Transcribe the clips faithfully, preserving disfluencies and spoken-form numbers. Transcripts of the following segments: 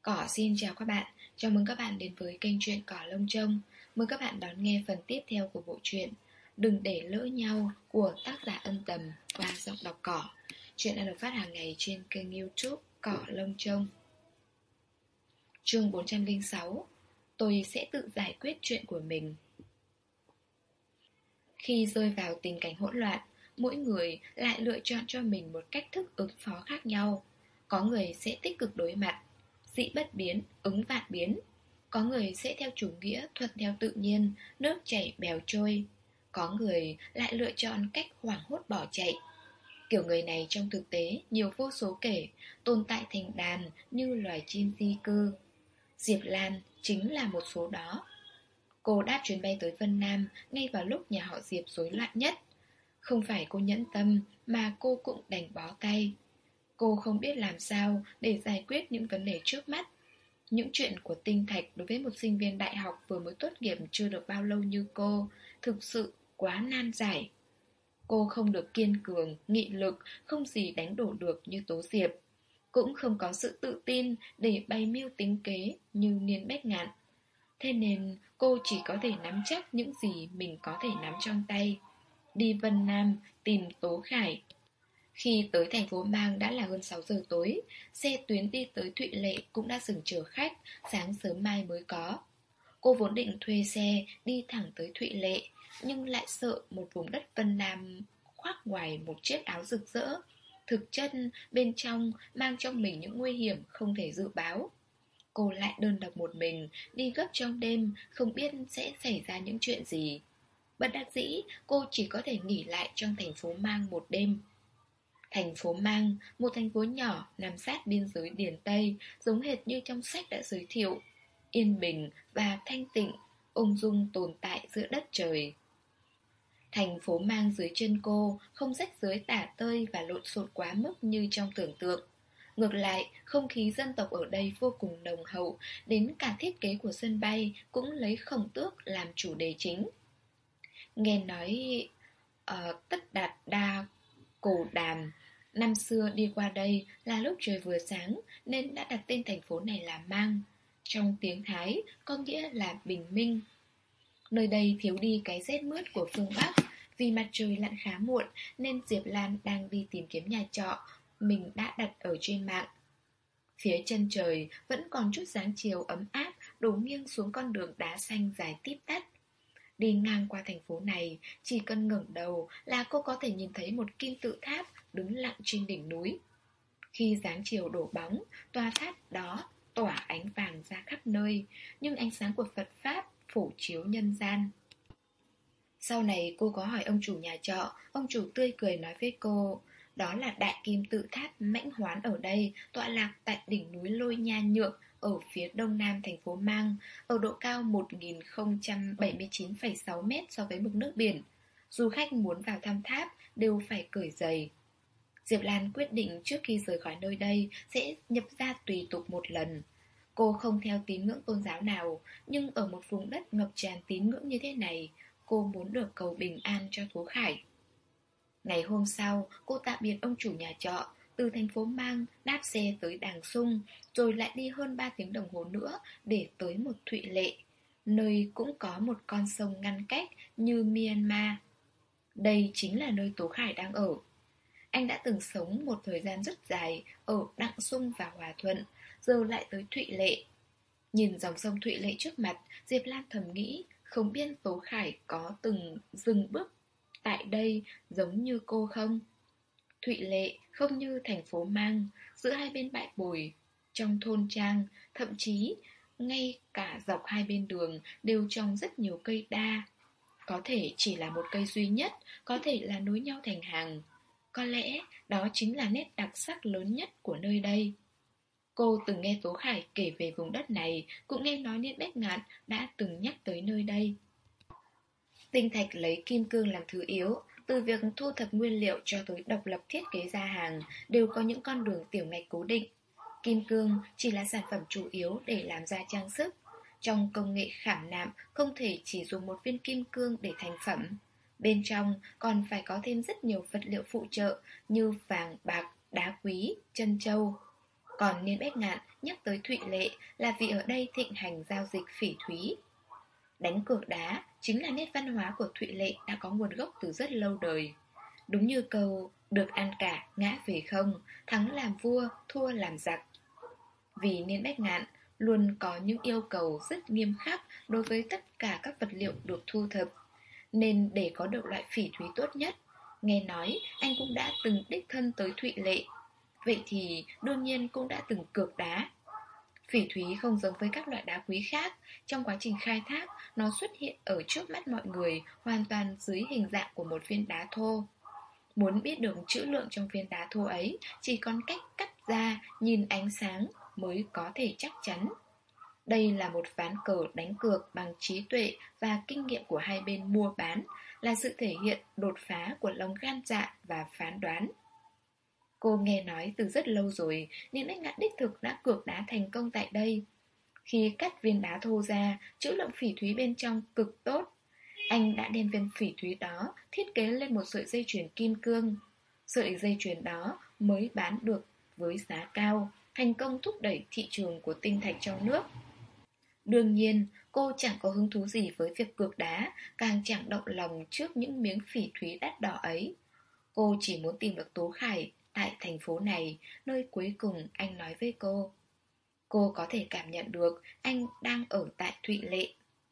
Cỏ xin chào các bạn, chào mừng các bạn đến với kênh truyện Cỏ Lông Trông. Mời các bạn đón nghe phần tiếp theo của bộ truyện Đừng để lỡ nhau của tác giả Ân Tầm qua giọng đọc Cỏ. Truyện đang được phát hàng ngày trên kênh YouTube Cỏ Lông Trông. Chương bốn trăm lẻ sáu. Tôi sẽ tự giải quyết chuyện của mình. Khi rơi vào tình cảnh hỗn loạn, mỗi người lại lựa chọn cho mình một cách thức ứng phó khác nhau. Có người sẽ tích cực đối mặt, dĩ bất biến, ứng vạn biến. Có người sẽ theo chủ nghĩa thuận theo tự nhiên, nước chảy bèo trôi. Có người lại lựa chọn cách hoảng hốt bỏ chạy. Kiểu người này trong thực tế nhiều vô số kể, tồn tại thành đàn như loài chim di cư. Diệp Lan chính là một số đó. Cô đáp chuyến bay tới Vân Nam ngay vào lúc nhà họ Diệp rối loạn nhất. Không phải cô nhẫn tâm mà cô cũng đành bó tay. Cô không biết làm sao để giải quyết những vấn đề trước mắt. Những chuyện của tinh thạch đối với một sinh viên đại học vừa mới tốt nghiệp chưa được bao lâu như cô thực sự quá nan giải. Cô không được kiên cường, nghị lực, không gì đánh đổ được như Tố Diệp. Cũng không có sự tự tin để bày mưu tính kế như Niên Bách Ngạn. Thế nên cô chỉ có thể nắm chắc những gì mình có thể nắm trong tay. Đi Vân Nam tìm Tố Khải. Khi tới thành phố Mang đã là hơn sáu giờ tối, xe tuyến đi tới Thụy Lệ cũng đã dừng chờ khách, sáng sớm mai mới có. Cô vốn định thuê xe đi thẳng tới Thụy Lệ, nhưng lại sợ một vùng đất Vân Nam khoác ngoài một chiếc áo rực rỡ. Thực chất bên trong mang trong mình những nguy hiểm không thể dự báo. Cô lại đơn độc một mình, đi gấp trong đêm, không biết sẽ xảy ra những chuyện gì. Bất đắc dĩ, cô chỉ có thể nghỉ lại trong thành phố Mang một đêm. Thành phố Mang, một thành phố nhỏ nằm sát biên giới Điền Tây, giống hệt như trong sách đã giới thiệu. Yên bình và thanh tịnh, ung dung tồn tại giữa đất trời. Thành phố Mang dưới chân cô không rách rưới tả tơi và lộn xộn quá mức như trong tưởng tượng. Ngược lại, không khí dân tộc ở đây vô cùng nồng hậu, đến cả thiết kế của sân bay cũng lấy Khổng Tước làm chủ đề chính. Nghe nói uh, Tất Đạt Đa Cổ Đàm năm xưa đi qua đây là lúc trời vừa sáng nên đã đặt tên thành phố này là Mang. Trong tiếng Thái có nghĩa là bình minh. Nơi đây thiếu đi cái rét mướt của phương Bắc. Vì mặt trời lặn khá muộn nên Diệp Lan đang đi tìm kiếm nhà trọ mình đã đặt ở trên mạng. Phía chân trời vẫn còn chút dáng chiều ấm áp đổ nghiêng xuống con đường đá xanh dài tít tắp. Đi ngang qua thành phố này, chỉ cần ngẩng đầu là cô có thể nhìn thấy một kim tự tháp đứng lặng trên đỉnh núi. Khi dáng chiều đổ bóng, tòa tháp đó tỏa ánh vàng ra khắp nơi, nhưng ánh sáng của Phật Pháp phổ chiếu nhân gian. Sau này cô có hỏi ông chủ nhà trọ, ông chủ tươi cười nói với cô, đó là đại kim tự tháp Mãnh Hoán ở đây, tọa lạc tại đỉnh núi Lôi Nha Nhượng, ở phía đông nam thành phố Mang, ở độ cao một nghìn không trăm bảy mươi chín phẩy sáu mét so với mực nước biển. Du khách muốn vào thăm tháp đều phải cởi giày. Diệp Lan quyết định trước khi rời khỏi nơi đây sẽ nhập gia tùy tục một lần. Cô không theo tín ngưỡng tôn giáo nào, nhưng ở một vùng đất ngập tràn tín ngưỡng như thế này, cô muốn được cầu bình an cho Tố Khải. Ngày hôm sau, cô tạm biệt ông chủ nhà trọ, từ thành phố Mang đáp xe tới Đàng Sung, rồi lại đi hơn ba tiếng đồng hồ nữa để tới một Thụy Lệ, nơi cũng có một con sông ngăn cách như Myanmar. Đây chính là nơi Tố Khải đang ở. Anh đã từng sống một thời gian rất dài ở Đặng Sung và Hòa Thuận, giờ lại tới Thụy Lệ. Nhìn dòng sông Thụy Lệ trước mặt, Diệp Lan thầm nghĩ không biết Tố Khải có từng dừng bước tại đây giống như cô không? Thụy Lệ không như thành phố Mang, giữa hai bên bãi bồi, trong thôn trang, thậm chí ngay cả dọc hai bên đường đều trồng rất nhiều cây đa. Có thể chỉ là một cây duy nhất, có thể là nối nhau thành hàng. Có lẽ đó chính là nét đặc sắc lớn nhất của nơi đây. Cô từng nghe Tố Khải kể về vùng đất này, cũng nghe nói Niên Bách Ngạn đã từng nhắc tới nơi đây. Tinh thạch lấy kim cương làm thứ yếu, từ việc thu thập nguyên liệu cho tới độc lập thiết kế ra hàng đều có những con đường tiểu ngạch cố định. Kim cương chỉ là sản phẩm chủ yếu để làm ra trang sức. Trong công nghệ khảm nạm không thể chỉ dùng một viên kim cương để thành phẩm. Bên trong còn phải có thêm rất nhiều vật liệu phụ trợ như vàng, bạc, đá quý, trân châu. Còn Niên Bách Ngạn nhắc tới Thụy Lệ là vì ở đây thịnh hành giao dịch phỉ thúy. Đánh cược đá chính là nét văn hóa của Thụy Lệ đã có nguồn gốc từ rất lâu đời. Đúng như câu được ăn cả, ngã về không, thắng làm vua, thua làm giặc. Vì Niên Bách Ngạn luôn có những yêu cầu rất nghiêm khắc đối với tất cả các vật liệu được thu thập, nên để có được loại phỉ thúy tốt nhất, nghe nói anh cũng đã từng đích thân tới Thụy Lệ. Vậy thì đương nhiên cũng đã từng cược đá. Phỉ thúy không giống với các loại đá quý khác, trong quá trình khai thác, nó xuất hiện ở trước mắt mọi người hoàn toàn dưới hình dạng của một viên đá thô. Muốn biết được trữ lượng trong viên đá thô ấy, chỉ còn cách cắt ra, nhìn ánh sáng mới có thể chắc chắn. Đây là một ván cờ đánh cược bằng trí tuệ và kinh nghiệm của hai bên mua bán, là sự thể hiện đột phá của lòng gan dạ và phán đoán. Cô nghe nói từ rất lâu rồi nên Bách Ngạn đích thực đã cược đá thành công tại đây. Khi cắt viên đá thô ra, trữ lượng phỉ thúy bên trong cực tốt. Anh đã đem viên phỉ thúy đó thiết kế lên một sợi dây chuyền kim cương. Sợi dây chuyền đó mới bán được với giá cao, thành công thúc đẩy thị trường của tinh thạch trong nước. Đương nhiên, cô chẳng có hứng thú gì với việc cược đá, càng chẳng động lòng trước những miếng phỉ thúy đắt đỏ ấy. Cô chỉ muốn tìm được Tố Khải tại thành phố này, nơi cuối cùng anh nói với cô. Cô có thể cảm nhận được anh đang ở tại Thụy Lệ.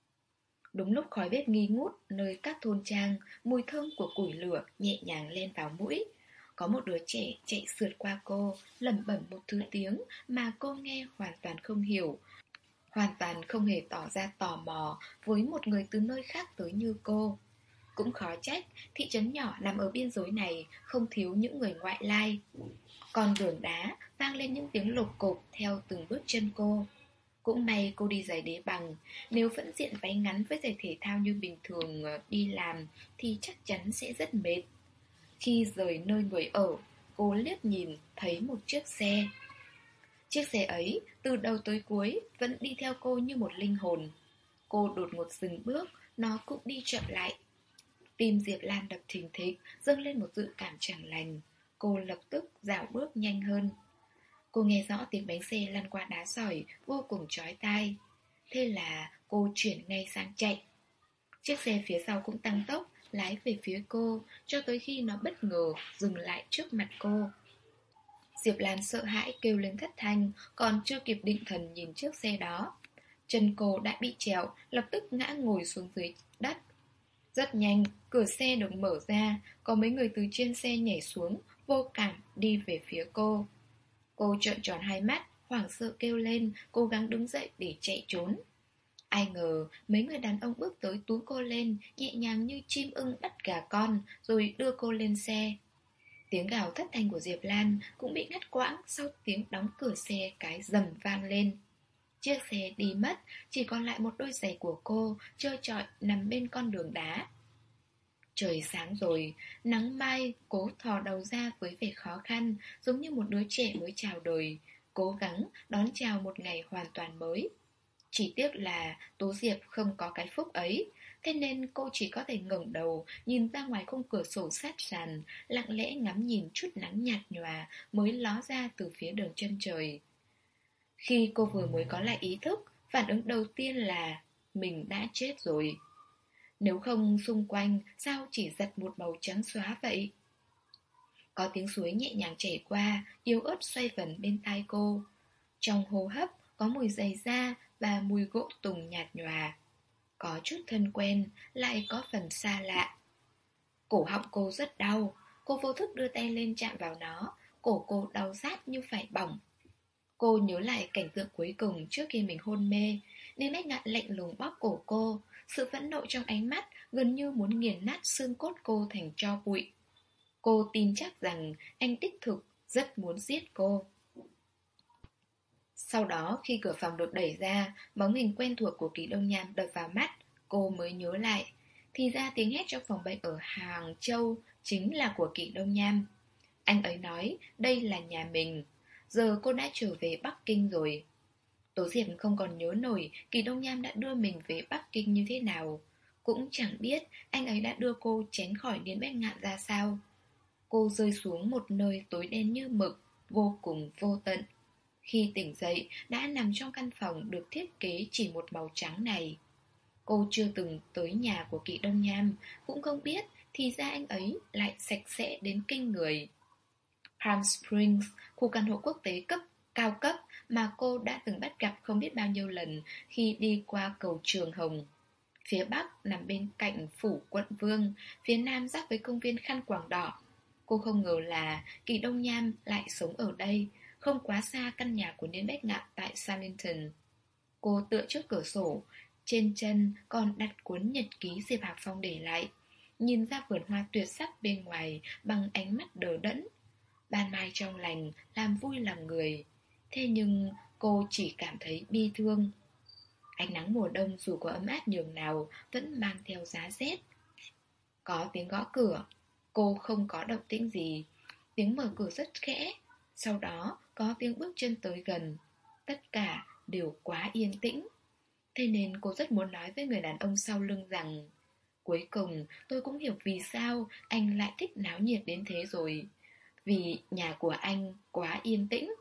Đúng lúc khói bếp nghi ngút nơi các thôn trang, mùi thơm của củi lửa nhẹ nhàng lên vào mũi. Có một đứa trẻ chạy sượt qua cô, lẩm bẩm một thứ tiếng mà cô nghe hoàn toàn không hiểu. Hoàn toàn không hề tỏ ra tò mò với một người từ nơi khác tới như cô. Cũng khó trách, thị trấn nhỏ nằm ở biên giới này không thiếu những người ngoại lai. Con đường đá vang lên những tiếng lột cộp theo từng bước chân cô. Cũng may cô đi giày đế bằng, nếu vẫn diện váy ngắn với giày thể thao như bình thường đi làm thì chắc chắn sẽ rất mệt. Khi rời nơi người ở, cô liếc nhìn thấy một chiếc xe. Chiếc xe ấy từ đầu tới cuối vẫn đi theo cô như một linh hồn. Cô đột ngột dừng bước, nó cũng đi chậm lại. Tim Diệp Lan đập thình thịch, dâng lên một dự cảm chẳng lành. Cô lập tức dạo bước nhanh hơn. Cô nghe rõ tiếng bánh xe lăn qua đá sỏi vô cùng chói tai. Thế là cô chuyển ngay sang chạy. Chiếc xe phía sau cũng tăng tốc, lái về phía cô, cho tới khi nó bất ngờ dừng lại trước mặt cô. Diệp Lan sợ hãi kêu lên thất thanh, còn chưa kịp định thần nhìn chiếc xe đó. Chân cô đã bị trèo, lập tức ngã ngồi xuống dưới đất. Rất nhanh, cửa xe được mở ra, có mấy người từ trên xe nhảy xuống, vô cảm đi về phía cô. Cô trợn tròn hai mắt, hoảng sợ kêu lên, cố gắng đứng dậy để chạy trốn. Ai ngờ, mấy người đàn ông bước tới túm cô lên, nhẹ nhàng như chim ưng bắt gà con, rồi đưa cô lên xe. Tiếng gào thất thanh của Diệp Lan cũng bị ngắt quãng sau tiếng đóng cửa xe cái rầm vang lên. Chiếc xe đi mất, chỉ còn lại một đôi giày của cô trơ trọi nằm bên con đường đá. Trời sáng rồi, nắng mai cố thò đầu ra với vẻ khó khăn, giống như một đứa trẻ mới chào đời, cố gắng đón chào một ngày hoàn toàn mới. Chỉ tiếc là Tố Diệp không có cái phúc ấy, thế nên cô chỉ có thể ngẩng đầu, nhìn ra ngoài khung cửa sổ sát sàn, lặng lẽ ngắm nhìn chút nắng nhạt nhòa mới ló ra từ phía đường chân trời. Khi cô vừa mới có lại ý thức, phản ứng đầu tiên là mình đã chết rồi. Nếu không xung quanh sao chỉ giật một màu trắng xóa vậy? Có tiếng suối nhẹ nhàng chảy qua, yếu ớt xoay vần bên tai cô. Trong hô hấp có mùi giày da và mùi gỗ tùng nhạt nhòa. Có chút thân quen, lại có phần xa lạ. Cổ họng cô rất đau, cô vô thức đưa tay lên chạm vào nó, cổ cô đau rát như phải bỏng. Cô nhớ lại cảnh tượng cuối cùng trước khi mình hôn mê, nên Bách Ngạn lạnh lùng bóp cổ cô, sự phẫn nộ trong ánh mắt gần như muốn nghiền nát xương cốt cô thành tro bụi. Cô tin chắc rằng anh đích thực rất muốn giết cô. Sau đó khi cửa phòng được đẩy ra, bóng hình quen thuộc của Kỳ Đông Nham đập vào mắt, cô mới nhớ lại. Thì ra tiếng hét trong phòng bệnh ở Hàng Châu chính là của Kỳ Đông Nham. Anh ấy nói đây là nhà mình. Giờ cô đã trở về Bắc Kinh rồi. Tố Diệp không còn nhớ nổi Kỳ Đông Nham đã đưa mình về Bắc Kinh như thế nào. Cũng chẳng biết anh ấy đã đưa cô tránh khỏi Điền Bách Ngạn ra sao. Cô rơi xuống một nơi tối đen như mực, vô cùng vô tận. Khi tỉnh dậy, đã nằm trong căn phòng được thiết kế chỉ một màu trắng này. Cô chưa từng tới nhà của Kỵ Đông Nham, cũng không biết thì ra anh ấy lại sạch sẽ đến kinh người. Palm Springs, khu căn hộ quốc tế cấp cao cấp mà cô đã từng bắt gặp không biết bao nhiêu lần khi đi qua cầu Trường Hồng. Phía bắc nằm bên cạnh phủ Quận Vương, phía nam giáp với công viên Khăn Quàng Đỏ. Cô không ngờ là Kỳ Đông Nham lại sống ở đây, không quá xa căn nhà của Niên Bách Ngạn tại Sarlington. Cô tựa trước cửa sổ, trên chân còn đặt cuốn nhật ký Diệp Hạc Phong để lại, nhìn ra vườn hoa tuyệt sắc bên ngoài bằng ánh mắt đờ đẫn. Ban mai trong lành làm vui lòng người. Thế nhưng cô chỉ cảm thấy bi thương. Ánh nắng mùa đông dù có ấm áp nhường nào vẫn mang theo giá rét. Có tiếng gõ cửa. Cô không có động tĩnh gì. Tiếng mở cửa rất khẽ. Sau đó có tiếng bước chân tới gần. Tất cả đều quá yên tĩnh. Thế nên cô rất muốn nói với người đàn ông sau lưng rằng cuối cùng tôi cũng hiểu vì sao anh lại thích náo nhiệt đến thế rồi. Vì nhà của anh quá yên tĩnh.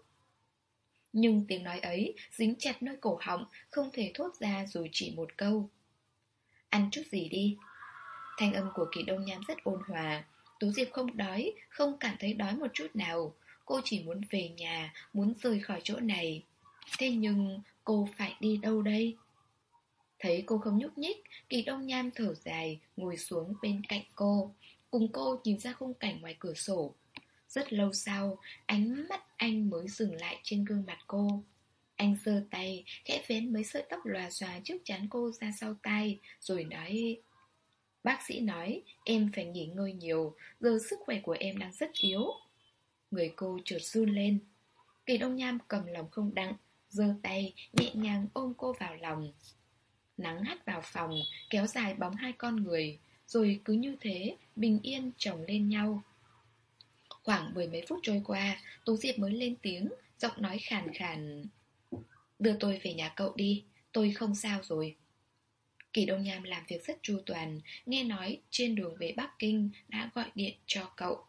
Nhưng tiếng nói ấy dính chặt nơi cổ họng, không thể thốt ra dù chỉ một câu. Ăn chút gì đi. Thanh âm của Kỳ Đông Nham rất ôn hòa. Tố Diệp không đói, không cảm thấy đói một chút nào. Cô chỉ muốn về nhà, muốn rời khỏi chỗ này. Thế nhưng cô phải đi đâu đây? Thấy cô không nhúc nhích, Kỳ Đông Nham thở dài, ngồi xuống bên cạnh cô, cùng cô nhìn ra khung cảnh ngoài cửa sổ. Rất lâu sau, ánh mắt anh mới dừng lại trên gương mặt cô. Anh giơ tay, khẽ vén mấy sợi tóc lòa xòa trước trán cô ra sau tai, rồi nói: bác sĩ nói em phải nghỉ ngơi nhiều, giờ sức khỏe của em đang rất yếu. Người cô chợt run lên. Kỳ Đông Nham cầm lòng không đặng, giơ tay nhẹ nhàng ôm cô vào lòng. Nắng hắt vào phòng, kéo dài bóng hai con người, rồi cứ như thế, bình yên chồng lên nhau. Khoảng mười mấy phút trôi qua, Tố Diệp mới lên tiếng, giọng nói khàn khàn: đưa tôi về nhà cậu đi, tôi không sao rồi. Kỳ Đông Nham làm việc rất chu toàn, nghe nói trên đường về Bắc Kinh đã gọi điện cho cậu.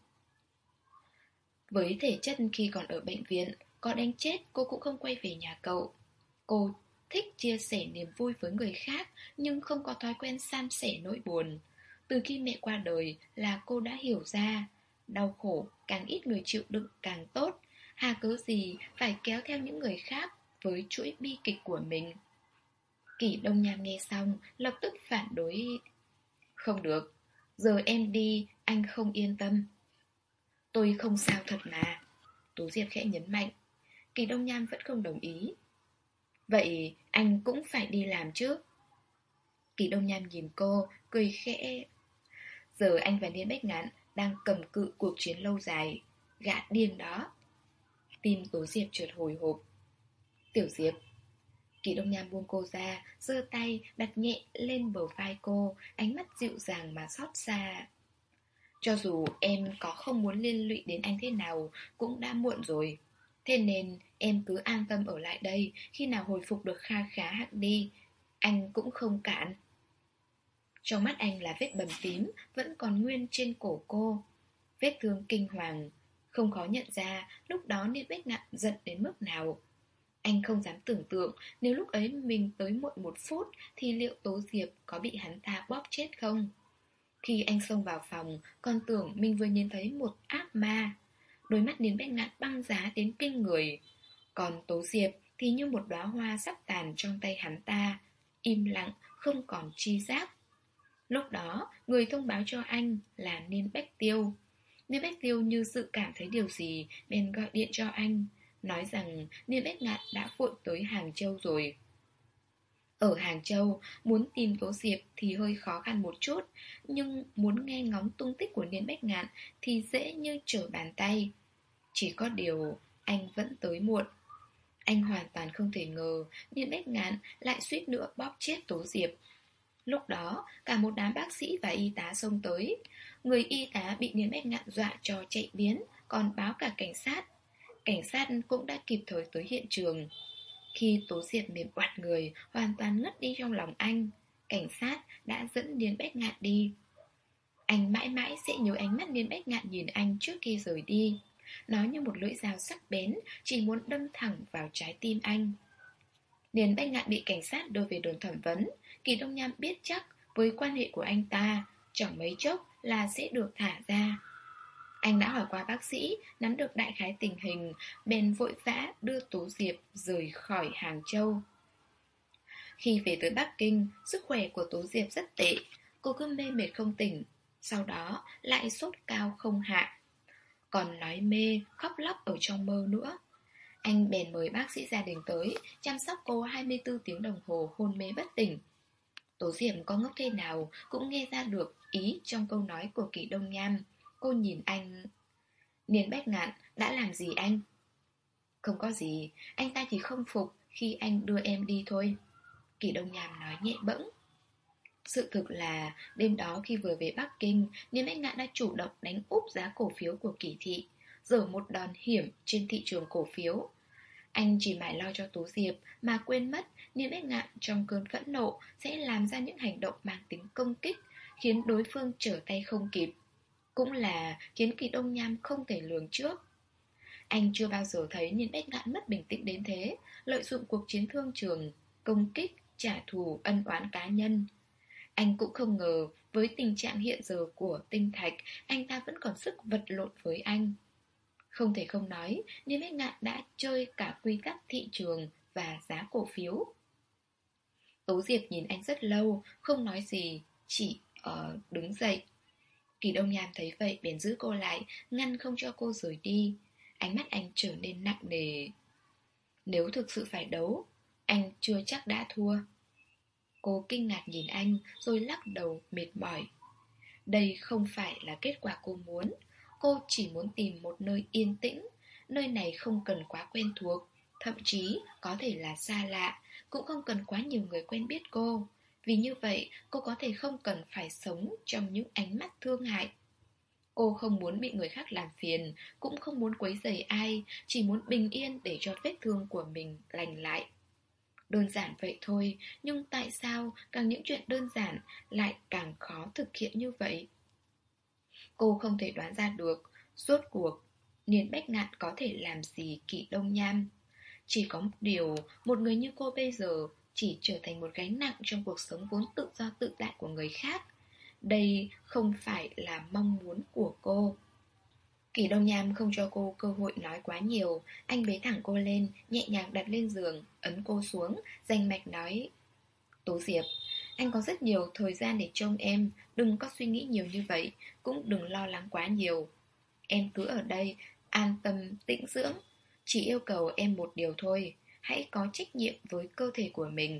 Với thể chất khi còn ở bệnh viện, có đánh chết cô cũng không quay về nhà cậu. Cô thích chia sẻ niềm vui với người khác, nhưng không có thói quen san sẻ nỗi buồn. Từ khi mẹ qua đời là cô đã hiểu ra, đau khổ càng ít người chịu đựng càng tốt. Hà cớ gì phải kéo theo những người khác với chuỗi bi kịch của mình. Kỷ Đông Nham nghe xong lập tức phản đối: không được, giờ em đi anh không yên tâm. Tôi không sao thật mà, Tú Diệp khẽ nhấn mạnh. Kỷ Đông Nham vẫn không đồng ý. Vậy anh cũng phải đi làm chứ? Kỷ Đông Nham nhìn cô, cười khẽ. Giờ anh và Niên Bách Ngạn đang cầm cự cuộc chiến lâu dài. Gã điên đó. Tim Tố Diệp chợt hồi hộp. Tiểu Diệp. Kỷ Đông Nham buông cô ra, giơ tay đặt nhẹ lên bờ vai cô, ánh mắt dịu dàng mà xót xa. Cho dù em có không muốn liên lụy đến anh thế nào, cũng đã muộn rồi. Thế nên em cứ an tâm ở lại đây, khi nào hồi phục được kha khá hẳn đi, anh cũng không cản. Trong mắt anh là vết bầm tím vẫn còn nguyên trên cổ cô. Vết thương kinh hoàng. Không khó nhận ra lúc đó Niên Bách Ngạn giận đến mức nào. Anh không dám tưởng tượng nếu lúc ấy mình tới muộn một phút thì liệu Tố Diệp có bị hắn ta bóp chết không? Khi anh xông vào phòng, còn tưởng mình vừa nhìn thấy một ác ma. Đôi mắt Niên Bách Ngạn băng giá đến kinh người. Còn Tố Diệp thì như một đóa hoa sắp tàn trong tay hắn ta, im lặng, không còn chi giác. Lúc đó, người thông báo cho anh là Niên Bách Tiêu. Niên Bách Tiêu như dự cảm thấy điều gì, bèn gọi điện cho anh, nói rằng Niên Bách Ngạn đã vội tới Hàng Châu rồi. Ở Hàng Châu, muốn tìm Tố Diệp thì hơi khó khăn một chút, nhưng muốn nghe ngóng tung tích của Niên Bách Ngạn thì dễ như trở bàn tay. Chỉ có điều, anh vẫn tới muộn. Anh hoàn toàn không thể ngờ Niên Bách Ngạn lại suýt nữa bóp chết Tố Diệp. Lúc đó, cả một đám bác sĩ và y tá xông tới. Người y tá bị Niên Bách Ngạn dọa cho chạy biến, còn báo cả cảnh sát. Cảnh sát cũng đã kịp thời tới hiện trường. Khi Tố Diệp mềm oặt người, hoàn toàn ngất đi trong lòng anh, cảnh sát đã dẫn Niên Bách Ngạn đi. Anh mãi mãi sẽ nhớ ánh mắt Niên Bách Ngạn nhìn anh trước khi rời đi. nó như một lưỡi dao sắc bén, chỉ muốn đâm thẳng vào trái tim anh. Niền Bách Ngạn bị cảnh sát đưa về đồn thẩm vấn. Kỳ Đông Nham biết chắc với quan hệ của anh ta, chẳng mấy chốc là sẽ được thả ra. Anh đã hỏi qua bác sĩ, nắm được đại khái tình hình, bèn vội vã đưa Tố Diệp rời khỏi Hàng Châu. Khi về tới Bắc Kinh, sức khỏe của Tố Diệp rất tệ, cô cứ mê mệt không tỉnh, sau đó lại sốt cao không hạ, còn nói mê, khóc lóc ở trong mơ nữa. Anh bèn mời bác sĩ gia đình tới, chăm sóc cô hai mươi tư tiếng đồng hồ hôn mê bất tỉnh. Tố Diệp có ngốc thế nào cũng nghe ra được ý trong câu nói của Kỳ Đông Nham. Cô nhìn anh. Niền Bách Ngạn đã làm gì anh? Không có gì, anh ta chỉ không phục khi anh đưa em đi thôi. Kỳ Đông Nham nói nhẹ bẫng. Sự thực là đêm đó khi vừa về Bắc Kinh, Niền Bách Ngạn đã chủ động đánh úp giá cổ phiếu của Kỳ thị, giở một đòn hiểm trên thị trường cổ phiếu. Anh chỉ mải lo cho Tố Diệp mà quên mất Niền Bách Ngạn trong cơn phẫn nộ sẽ làm ra những hành động mang tính công kích, khiến đối phương trở tay không kịp. Cũng là khiến Kỳ Đông Nham không thể lường trước. Anh chưa bao giờ thấy Niền Bách Ngạn mất bình tĩnh đến thế, lợi dụng cuộc chiến thương trường, công kích, trả thù, ân oán cá nhân. Anh cũng không ngờ với tình trạng hiện giờ của Tinh Thạch, anh ta vẫn còn sức vật lộn với anh. Không thể không nói, Niền Bách Ngạn đã chơi cả quy tắc thị trường và giá cổ phiếu. Tố Diệp nhìn anh rất lâu, không nói gì, chỉ uh, đứng dậy. Kỳ Đông Nham thấy vậy bèn giữ cô lại, ngăn không cho cô rời đi. Ánh mắt anh trở nên nặng nề. Nếu thực sự phải đấu, anh chưa chắc đã thua. Cô kinh ngạc nhìn anh rồi lắc đầu mệt mỏi. Đây không phải là kết quả cô muốn. Cô chỉ muốn tìm một nơi yên tĩnh. Nơi này không cần quá quen thuộc, thậm chí có thể là xa lạ, cũng không cần quá nhiều người quen biết cô. Vì như vậy cô có thể không cần phải sống trong những ánh mắt thương hại. Cô không muốn bị người khác làm phiền, cũng không muốn quấy rầy ai, chỉ muốn bình yên để cho vết thương của mình lành lại. Đơn giản vậy thôi, nhưng tại sao càng những chuyện đơn giản lại càng khó thực hiện như vậy? Cô không thể đoán ra được, rốt cuộc, Niền Bách Ngạn có thể làm gì Kỳ Đông Nham. Chỉ có một điều, một người như cô bây giờ chỉ trở thành một gánh nặng trong cuộc sống vốn tự do tự tại của người khác. Đây không phải là mong muốn của cô. Kỳ Đông Nham không cho cô cơ hội nói quá nhiều. Anh bế thẳng cô lên, nhẹ nhàng đặt lên giường, ấn cô xuống, rành mạch nói: Tố Diệp, anh có rất nhiều thời gian để trông em. Đừng có suy nghĩ nhiều như vậy, cũng đừng lo lắng quá nhiều. Em cứ ở đây, an tâm, tĩnh dưỡng. Chỉ yêu cầu em một điều thôi, hãy có trách nhiệm với cơ thể của mình.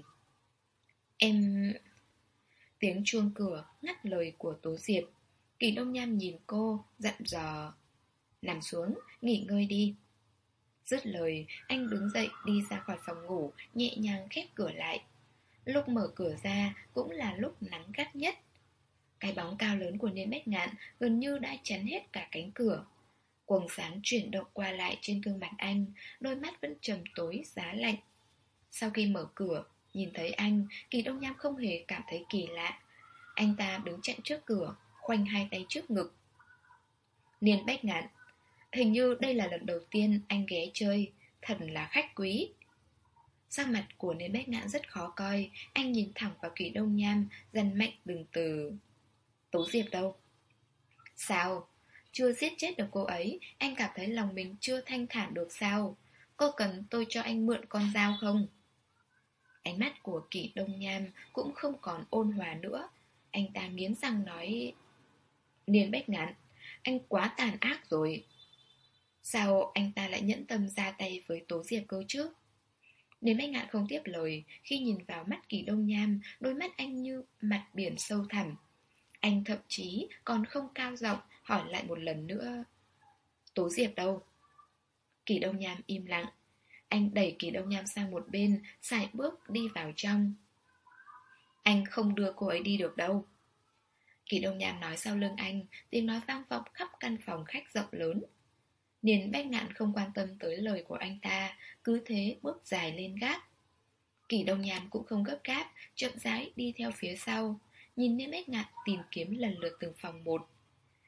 Em... Tiếng chuông cửa ngắt lời của Tố Diệp. Kỳ Đông Nham nhìn cô, dặn dò: Nằm xuống, nghỉ ngơi đi. Dứt lời, anh đứng dậy đi ra khỏi phòng ngủ, nhẹ nhàng khép cửa lại. Lúc mở cửa ra cũng là lúc nắng gắt nhất. Cái bóng cao lớn của Niên Bách Ngạn gần như đã chắn hết cả cánh cửa. Quầng sáng chuyển động qua lại trên gương mặt anh, đôi mắt vẫn trầm tối giá lạnh. Sau khi mở cửa, nhìn thấy anh, Kỳ Đông Nham không hề cảm thấy kỳ lạ. Anh ta đứng chặn trước cửa, khoanh hai tay trước ngực. Niên Bách Ngạn, hình như đây là lần đầu tiên anh ghé chơi, thật là khách quý. Sắc mặt của Niên Bách Ngạn rất khó coi, anh nhìn thẳng vào Kỳ Đông Nham, dằn mạnh từng từ. Tố Diệp đâu? Sao? Chưa giết chết được cô ấy, anh cảm thấy lòng mình chưa thanh thản được sao? Cô cần tôi cho anh mượn con dao không? Ánh mắt của Kỳ Đông Nham cũng không còn ôn hòa nữa. Anh ta nghiến răng nói: Niên Bách Ngạn, anh quá tàn ác rồi. Sao anh ta lại nhẫn tâm ra tay với Tố Diệp cơ chứ? Niên Bách Ngạn không tiếp lời. Khi nhìn vào mắt Kỳ Đông Nham, đôi mắt anh như mặt biển sâu thẳm. Anh thậm chí còn không cao giọng hỏi lại một lần nữa: Tố Diệp đâu? Kỳ Đông Nham im lặng. Anh đẩy Kỳ Đông Nham sang một bên, sải bước đi vào trong. Anh không đưa cô ấy đi được đâu. Kỳ Đông Nham nói sau lưng anh, tiếng nói vang vọng khắp căn phòng khách rộng lớn. Niên Bách Ngạn không quan tâm tới lời của anh ta, cứ thế bước dài lên gác. Kỳ Đông Nham cũng không gấp gáp, chậm rãi đi theo phía sau, nhìn Niên Bách Ngạn tìm kiếm lần lượt từng phòng một.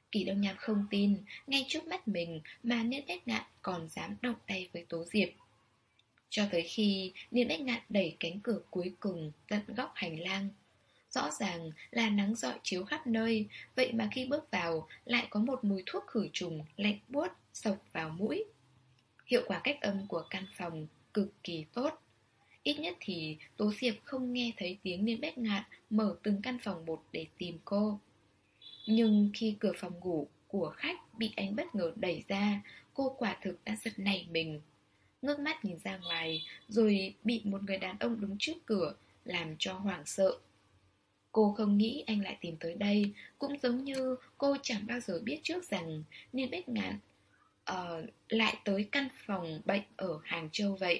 Kỳ Đông Nham không tin, ngay trước mắt mình mà Niên Bách Ngạn còn dám động tay với Tố Diệp. Cho tới khi Niên Bách Ngạn đẩy cánh cửa cuối cùng tận góc hành lang. Rõ ràng là nắng rọi chiếu khắp nơi, vậy mà khi bước vào lại có một mùi thuốc khử trùng lạnh buốt xộc vào mũi. Hiệu quả cách âm của căn phòng cực kỳ tốt. Ít nhất thì Tố Diệp không nghe thấy tiếng Niên Bách Ngạn mở từng căn phòng một để tìm cô. Nhưng khi cửa phòng ngủ của khách bị anh bất ngờ đẩy ra, cô quả thực đã giật nảy mình. Ngước mắt nhìn ra ngoài, rồi bị một người đàn ông đứng trước cửa làm cho hoảng sợ. Cô không nghĩ anh lại tìm tới đây, cũng giống như cô chẳng bao giờ biết trước rằng Niên Bách Ngạn uh, lại tới căn phòng bệnh ở Hàng Châu vậy.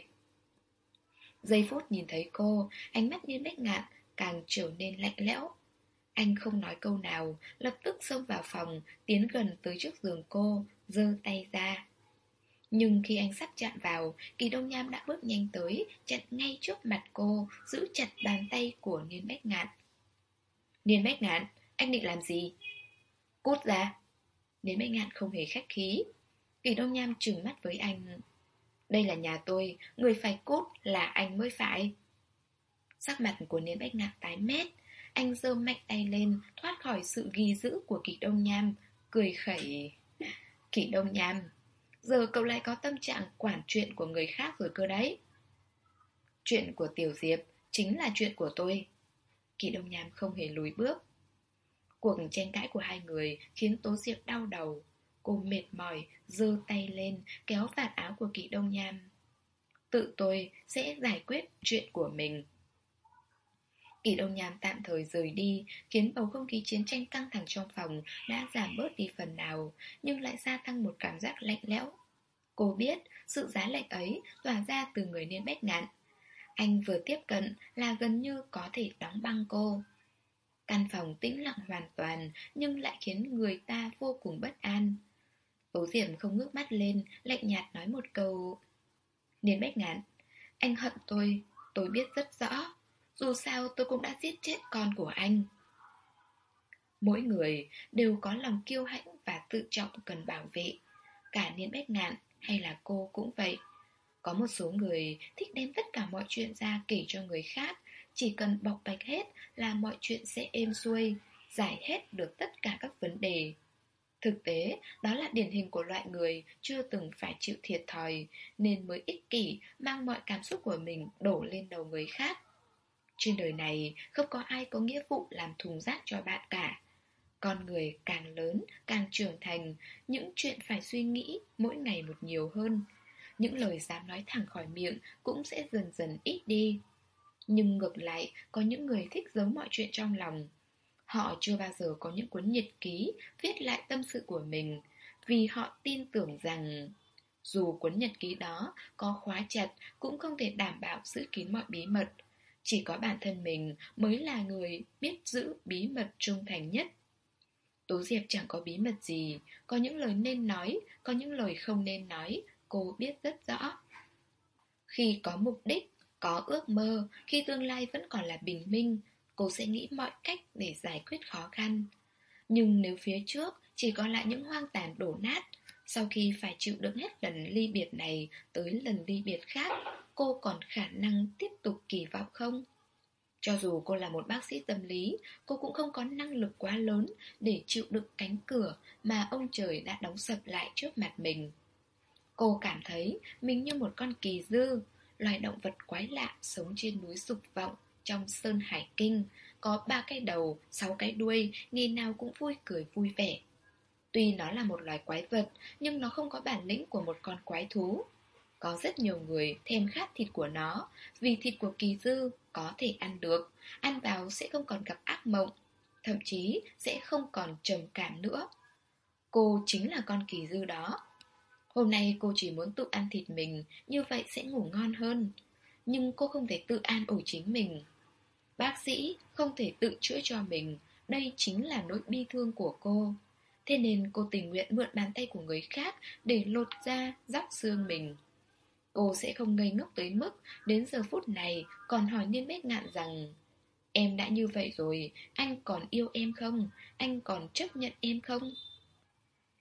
Giây phút nhìn thấy cô, ánh mắt Niên Bách Ngạn càng trở nên lạnh lẽo. Anh không nói câu nào, lập tức xông vào phòng, tiến gần tới trước giường cô, giơ tay ra. Nhưng khi anh sắp chạm vào, Kỳ Đông Nham đã bước nhanh tới, chặn ngay trước mặt cô, giữ chặt bàn tay của Niên Bách Ngạn. Niên Bách Ngạn, anh định làm gì? Cút ra. Niên Bách Ngạn không hề khách khí. Kỳ Đông Nham trừng mắt với anh. Đây là nhà tôi, người phải cút là anh mới phải. Sắc mặt của Niên Bách Ngạn tái mét. Anh giơ mạnh tay lên, thoát khỏi sự ghi giữ của Kỳ Đông Nham, cười khẩy. Kỳ Đông Nham, giờ cậu lại có tâm trạng quản chuyện của người khác rồi cơ đấy. Chuyện của Tiểu Diệp chính là chuyện của tôi. Kỳ Đông Nham không hề lùi bước. Cuộc tranh cãi của hai người khiến Tố Diệp đau đầu. Cô mệt mỏi, giơ tay lên, kéo vạt áo của Kỳ Đông Nham. Tự tôi sẽ giải quyết chuyện của mình. Kỳ Đông Nham tạm thời rời đi, khiến bầu không khí chiến tranh căng thẳng trong phòng đã giảm bớt đi phần nào, nhưng lại gia tăng một cảm giác lạnh lẽo. Cô biết sự giá lạnh ấy tỏa ra từ người Niên Bách Ngạn. Anh vừa tiếp cận là gần như có thể đóng băng cô. Căn phòng tĩnh lặng hoàn toàn nhưng lại khiến người ta vô cùng bất an. Tố Diệp không ngước mắt lên, lạnh nhạt nói một câu. Niên Bách Ngạn, anh hận tôi, tôi biết rất rõ. Dù sao tôi cũng đã giết chết con của anh. Mỗi người đều có lòng kiêu hãnh và tự trọng cần bảo vệ. Cả Niên Bách Ngạn hay là cô cũng vậy. Có một số người thích đem tất cả mọi chuyện ra kể cho người khác. Chỉ cần bộc bạch hết là mọi chuyện sẽ êm xuôi, giải hết được tất cả các vấn đề. Thực tế, đó là điển hình của loại người chưa từng phải chịu thiệt thòi, nên mới ích kỷ mang mọi cảm xúc của mình đổ lên đầu người khác. Trên đời này không có ai có nghĩa vụ làm thùng rác cho bạn cả. Con người càng lớn, càng trưởng thành, những chuyện phải suy nghĩ mỗi ngày một nhiều hơn. Những lời dám nói thẳng khỏi miệng cũng sẽ dần dần ít đi. Nhưng ngược lại, có những người thích giấu mọi chuyện trong lòng. Họ chưa bao giờ có những cuốn nhật ký viết lại tâm sự của mình, vì họ tin tưởng rằng dù cuốn nhật ký đó có khóa chặt cũng không thể đảm bảo giữ kín mọi bí mật. Chỉ có bản thân mình mới là người biết giữ bí mật trung thành nhất. Tố Diệp chẳng có bí mật gì, có những lời nên nói, có những lời không nên nói, cô biết rất rõ. Khi có mục đích, có ước mơ, khi tương lai vẫn còn là bình minh, cô sẽ nghĩ mọi cách để giải quyết khó khăn. Nhưng nếu phía trước chỉ còn lại những hoang tàn đổ nát, sau khi phải chịu đựng hết lần ly biệt này tới lần ly biệt khác, cô còn khả năng tiếp tục kỳ vọng không? Cho dù cô là một bác sĩ tâm lý, cô cũng không có năng lực quá lớn để chịu đựng cánh cửa mà ông trời đã đóng sập lại trước mặt mình. Cô cảm thấy mình như một con kỳ dư, loài động vật quái lạ sống trên núi Dục Vọng trong Sơn Hải Kinh, có ba cái đầu, sáu cái đuôi, ngày nào cũng vui cười vui vẻ. Tuy nó là một loài quái vật, nhưng nó không có bản lĩnh của một con quái thú. Có rất nhiều người thèm khát thịt của nó, vì thịt của kỳ dư có thể ăn được, ăn vào sẽ không còn gặp ác mộng, thậm chí sẽ không còn trầm cảm nữa. Cô chính là con kỳ dư đó. Hôm nay cô chỉ muốn tự ăn thịt mình, như vậy sẽ ngủ ngon hơn. Nhưng cô không thể tự an ủi chính mình. Bác sĩ không thể tự chữa cho mình, đây chính là nỗi bi thương của cô. Thế nên cô tình nguyện mượn bàn tay của người khác để lột da, róc xương mình. Cô sẽ không ngây ngốc tới mức đến giờ phút này còn hỏi Niên Bách Ngạn rằng em đã như vậy rồi, anh còn yêu em không? Anh còn chấp nhận em không?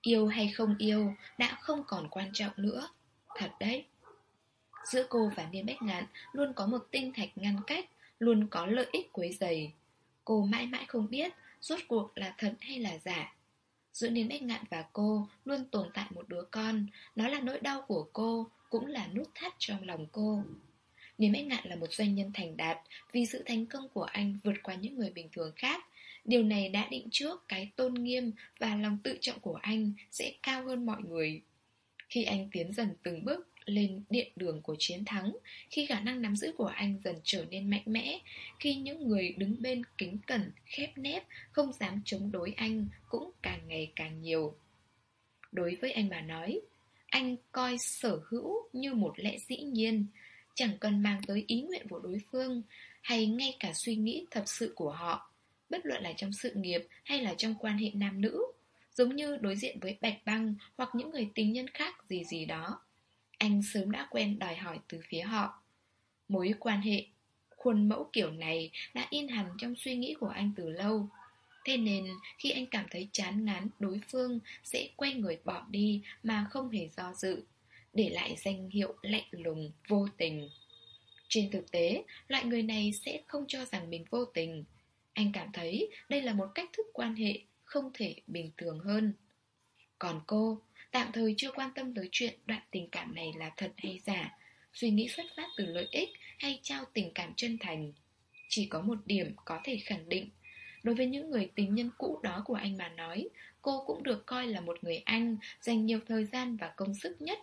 Yêu hay không yêu đã không còn quan trọng nữa. Thật đấy. Giữa cô và Niên Bách Ngạn luôn có một tinh thạch ngăn cách, luôn có lợi ích quấy rầy. Cô mãi mãi không biết rốt cuộc là thật hay là giả. Giữa Niên Bách Ngạn và cô luôn tồn tại một đứa con. Nó là nỗi đau của cô, cũng là nút thắt trong lòng cô. Niên Bách Ngạn là một doanh nhân thành đạt. Vì sự thành công của anh vượt qua những người bình thường khác. Điều này đã định trước cái tôn nghiêm và lòng tự trọng của anh sẽ cao hơn mọi người. Khi anh tiến dần từng bước lên điện đường của chiến thắng, khi khả năng nắm giữ của anh dần trở nên mạnh mẽ, khi những người đứng bên kính cẩn, khép nép, không dám chống đối anh cũng càng ngày càng nhiều. Đối với anh mà nói, anh coi sở hữu như một lẽ dĩ nhiên, chẳng cần mang tới ý nguyện của đối phương, hay ngay cả suy nghĩ thật sự của họ, bất luận là trong sự nghiệp hay là trong quan hệ nam nữ. Giống như đối diện với Bạch Băng hoặc những người tình nhân khác gì gì đó, anh sớm đã quen đòi hỏi từ phía họ. Mối quan hệ khuôn mẫu kiểu này đã in hằn trong suy nghĩ của anh từ lâu. Thế nên khi anh cảm thấy chán ngán đối phương sẽ quay người bỏ đi mà không hề do dự, để lại danh hiệu lạnh lùng, vô tình. Trên thực tế, loại người này sẽ không cho rằng mình vô tình. Anh cảm thấy đây là một cách thức quan hệ không thể bình thường hơn. Còn cô, tạm thời chưa quan tâm tới chuyện đoạn tình cảm này là thật hay giả, suy nghĩ xuất phát từ lợi ích hay trao tình cảm chân thành. Chỉ có một điểm có thể khẳng định, đối với những người tình nhân cũ đó của anh mà nói, cô cũng được coi là một người anh dành nhiều thời gian và công sức nhất.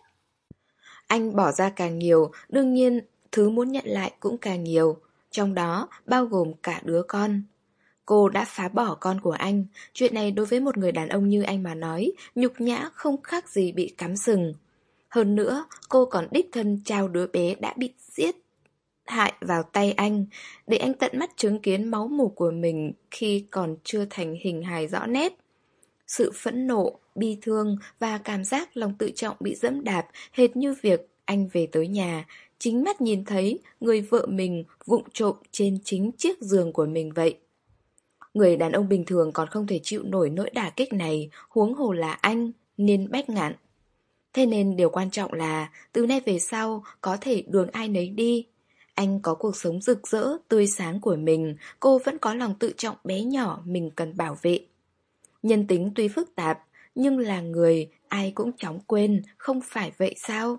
Anh bỏ ra càng nhiều, đương nhiên thứ muốn nhận lại cũng càng nhiều, trong đó bao gồm cả đứa con. Cô đã phá bỏ con của anh. Chuyện này đối với một người đàn ông như anh mà nói, nhục nhã không khác gì bị cắm sừng. Hơn nữa, cô còn đích thân trao đứa bé đã bị giết hại vào tay anh, để anh tận mắt chứng kiến máu mủ của mình khi còn chưa thành hình hài rõ nét. Sự phẫn nộ, bi thương và cảm giác lòng tự trọng bị dẫm đạp hệt như việc anh về tới nhà, chính mắt nhìn thấy người vợ mình vụng trộm trên chính chiếc giường của mình vậy. Người đàn ông bình thường còn không thể chịu nổi nỗi đả kích này, huống hồ là anh, Niên Bách Ngạn. Thế nên điều quan trọng là từ nay về sau có thể đường ai nấy đi. Anh có cuộc sống rực rỡ, tươi sáng của mình, cô vẫn có lòng tự trọng bé nhỏ mình cần bảo vệ. Nhân tính tuy phức tạp, nhưng là người ai cũng chóng quên, không phải vậy sao?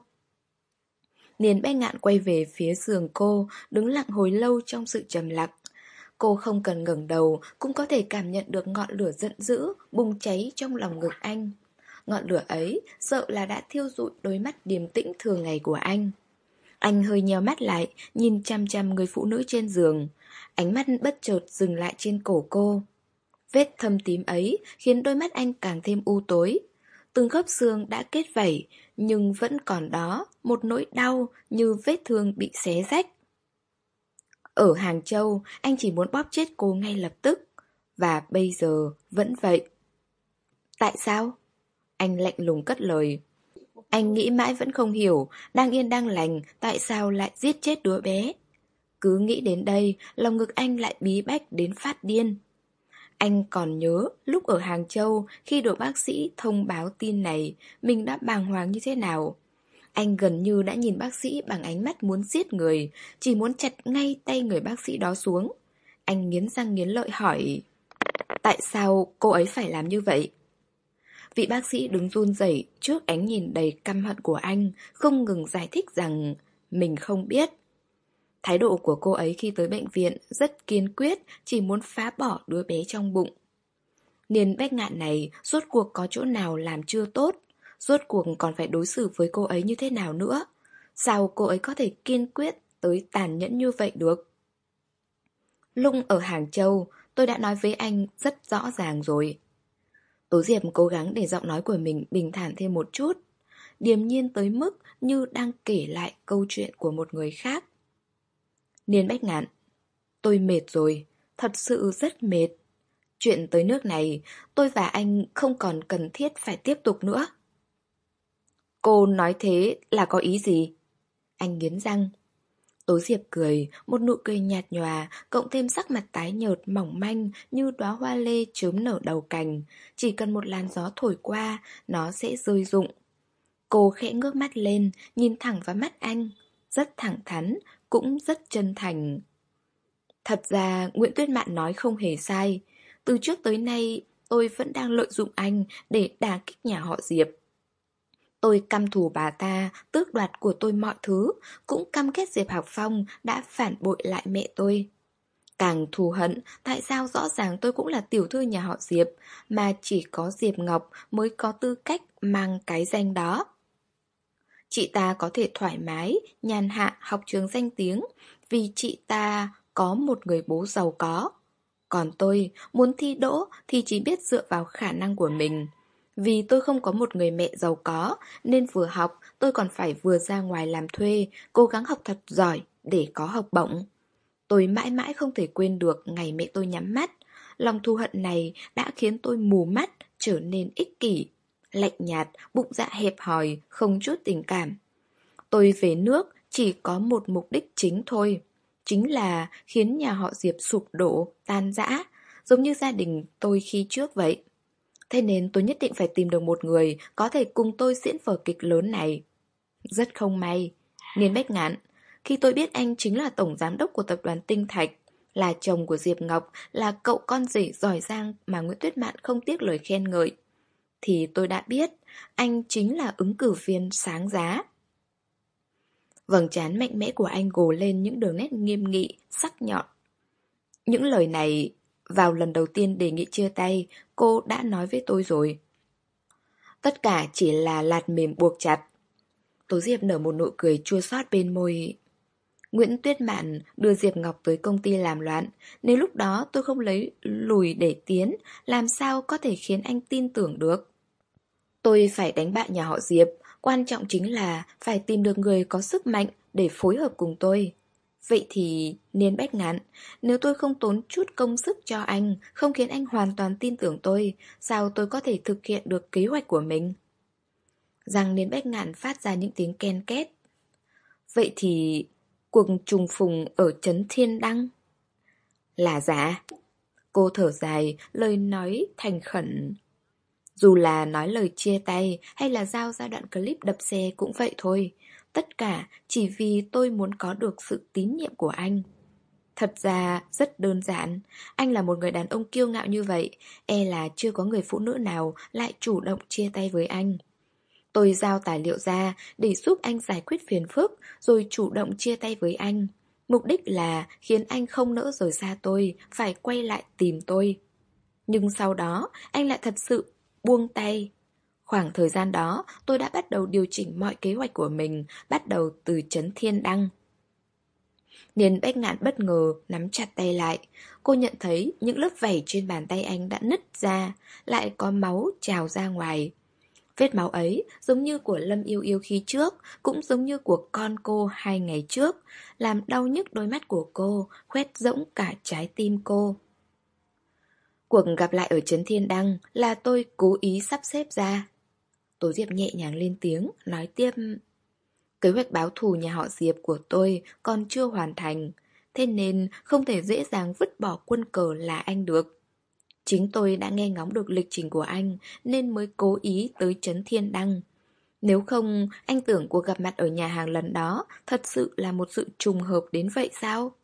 Niên Bách Ngạn quay về phía giường cô, đứng lặng hồi lâu trong sự trầm lặng. Cô không cần ngẩng đầu cũng có thể cảm nhận được ngọn lửa giận dữ bùng cháy trong lòng ngực anh. Ngọn lửa ấy sợ là đã thiêu rụi đôi mắt điềm tĩnh thường ngày của anh. Anh hơi nheo mắt lại, nhìn chăm chăm người phụ nữ trên giường. Ánh mắt bất chợt dừng lại trên cổ cô. Vết thâm tím ấy khiến đôi mắt anh càng thêm u tối. Từng khớp xương đã kết vảy, nhưng vẫn còn đó một nỗi đau như vết thương bị xé rách. Ở Hàng Châu, anh chỉ muốn bóp chết cô ngay lập tức. Và bây giờ vẫn vậy. Tại sao? Anh lạnh lùng cất lời. Anh nghĩ mãi vẫn không hiểu, đang yên đang lành, tại sao lại giết chết đứa bé. Cứ nghĩ đến đây, lòng ngực anh lại bí bách đến phát điên. Anh còn nhớ lúc ở Hàng Châu, khi được bác sĩ thông báo tin này, mình đã bàng hoàng như thế nào. Anh gần như đã nhìn bác sĩ bằng ánh mắt muốn giết người, chỉ muốn chặt ngay tay người bác sĩ đó xuống. Anh nghiến răng nghiến lợi hỏi, tại sao cô ấy phải làm như vậy? Vị bác sĩ đứng run rẩy trước ánh nhìn đầy căm hận của anh, không ngừng giải thích rằng mình không biết. Thái độ của cô ấy khi tới bệnh viện rất kiên quyết, chỉ muốn phá bỏ đứa bé trong bụng. Niên Bách Ngạn này rốt cuộc có chỗ nào làm chưa tốt, rốt cuộc còn phải đối xử với cô ấy như thế nào nữa? Sao cô ấy có thể kiên quyết tới tàn nhẫn như vậy được? Lúc ở Hàng Châu, tôi đã nói với anh rất rõ ràng rồi. Tố Diệp cố gắng để giọng nói của mình bình thản thêm một chút, điềm nhiên tới mức như đang kể lại câu chuyện của một người khác. Niên Bách Ngạn, tôi mệt rồi, thật sự rất mệt. Chuyện tới nước này, tôi và anh không còn cần thiết phải tiếp tục nữa. Cô nói thế là có ý gì? Anh nghiến răng. Tố Diệp cười, một nụ cười nhạt nhòa, cộng thêm sắc mặt tái nhợt mỏng manh như đóa hoa lê chớm nở đầu cành. Chỉ cần một làn gió thổi qua, nó sẽ rơi rụng. Cô khẽ ngước mắt lên, nhìn thẳng vào mắt anh. Rất thẳng thắn, cũng rất chân thành. Thật ra, Nguyễn Tuyết Mạn nói không hề sai. Từ trước tới nay, tôi vẫn đang lợi dụng anh để đả kích nhà họ Diệp. Tôi căm thù bà ta, tước đoạt của tôi mọi thứ, cũng căm ghét Diệp Học Phong đã phản bội lại mẹ tôi. Càng thù hận, tại sao rõ ràng tôi cũng là tiểu thư nhà họ Diệp, mà chỉ có Diệp Ngọc mới có tư cách mang cái danh đó. Chị ta có thể thoải mái, nhàn hạ học trường danh tiếng, vì chị ta có một người bố giàu có. Còn tôi, muốn thi đỗ thì chỉ biết dựa vào khả năng của mình. Vì tôi không có một người mẹ giàu có, nên vừa học tôi còn phải vừa ra ngoài làm thuê, cố gắng học thật giỏi để có học bổng. Tôi mãi mãi không thể quên được ngày mẹ tôi nhắm mắt. Lòng thù hận này đã khiến tôi mù mắt, trở nên ích kỷ, lạnh nhạt, bụng dạ hẹp hòi, không chút tình cảm. Tôi về nước chỉ có một mục đích chính thôi. Chính là khiến nhà họ Diệp sụp đổ, tan rã, giống như gia đình tôi khi trước vậy. Thế nên tôi nhất định phải tìm được một người có thể cùng tôi diễn vở kịch lớn này. Rất không may, Niên Bách Ngạn, khi tôi biết anh chính là tổng giám đốc của tập đoàn Tinh Thạch, là chồng của Diệp Ngọc, là cậu con rể giỏi giang mà Nguyễn Tuyết Mạn không tiếc lời khen ngợi, thì tôi đã biết anh chính là ứng cử viên sáng giá. Vầng trán mạnh mẽ của anh gồ lên những đường nét nghiêm nghị, sắc nhọn. Những lời này, vào lần đầu tiên đề nghị chia tay, cô đã nói với tôi rồi. Tất cả chỉ là lạt mềm buộc chặt. Tố Diệp nở một nụ cười chua xót bên môi. Nguyễn Tuyết Mạn đưa Diệp Ngọc tới công ty làm loạn. Nếu lúc đó tôi không lấy lùi để tiến, làm sao có thể khiến anh tin tưởng được? Tôi phải đánh bại nhà họ Diệp. Quan trọng chính là phải tìm được người có sức mạnh để phối hợp cùng tôi. Vậy thì, Niên Bách Ngạn, nếu tôi không tốn chút công sức cho anh, không khiến anh hoàn toàn tin tưởng tôi, sao tôi có thể thực hiện được kế hoạch của mình? Răng Niên Bách Ngạn phát ra những tiếng ken két. Vậy thì, cuộc trùng phùng ở trấn Thiên Đăng? Là giả. Cô thở dài, lời nói thành khẩn. Dù là nói lời chia tay hay là giao ra đoạn clip đập xe cũng vậy thôi. Tất cả chỉ vì tôi muốn có được sự tín nhiệm của anh. Thật ra rất đơn giản. Anh là một người đàn ông kiêu ngạo như vậy, e là chưa có người phụ nữ nào lại chủ động chia tay với anh. Tôi giao tài liệu ra để giúp anh giải quyết phiền phức, rồi chủ động chia tay với anh. Mục đích là khiến anh không nỡ rời xa tôi, phải quay lại tìm tôi. Nhưng sau đó, anh lại thật sự buông tay. Khoảng thời gian đó, tôi đã bắt đầu điều chỉnh mọi kế hoạch của mình, bắt đầu từ trấn Thiên Đăng. Niên Bách Ngạn bất ngờ nắm chặt tay lại. Cô nhận thấy những lớp vảy trên bàn tay anh đã nứt ra, lại có máu trào ra ngoài. Vết máu ấy giống như của Lâm Yêu Yêu khi trước, cũng giống như của con cô hai ngày trước, làm đau nhức đôi mắt của cô, khoét rỗng cả trái tim cô. Cuộc gặp lại ở trấn Thiên Đăng là tôi cố ý sắp xếp ra. Tố Diệp nhẹ nhàng lên tiếng, nói tiếp. Kế hoạch báo thù nhà họ Diệp của tôi còn chưa hoàn thành, thế nên không thể dễ dàng vứt bỏ quân cờ là anh được. Chính tôi đã nghe ngóng được lịch trình của anh nên mới cố ý tới trấn Thiên Đăng. Nếu không, anh tưởng cuộc gặp mặt ở nhà hàng lần đó thật sự là một sự trùng hợp đến vậy sao?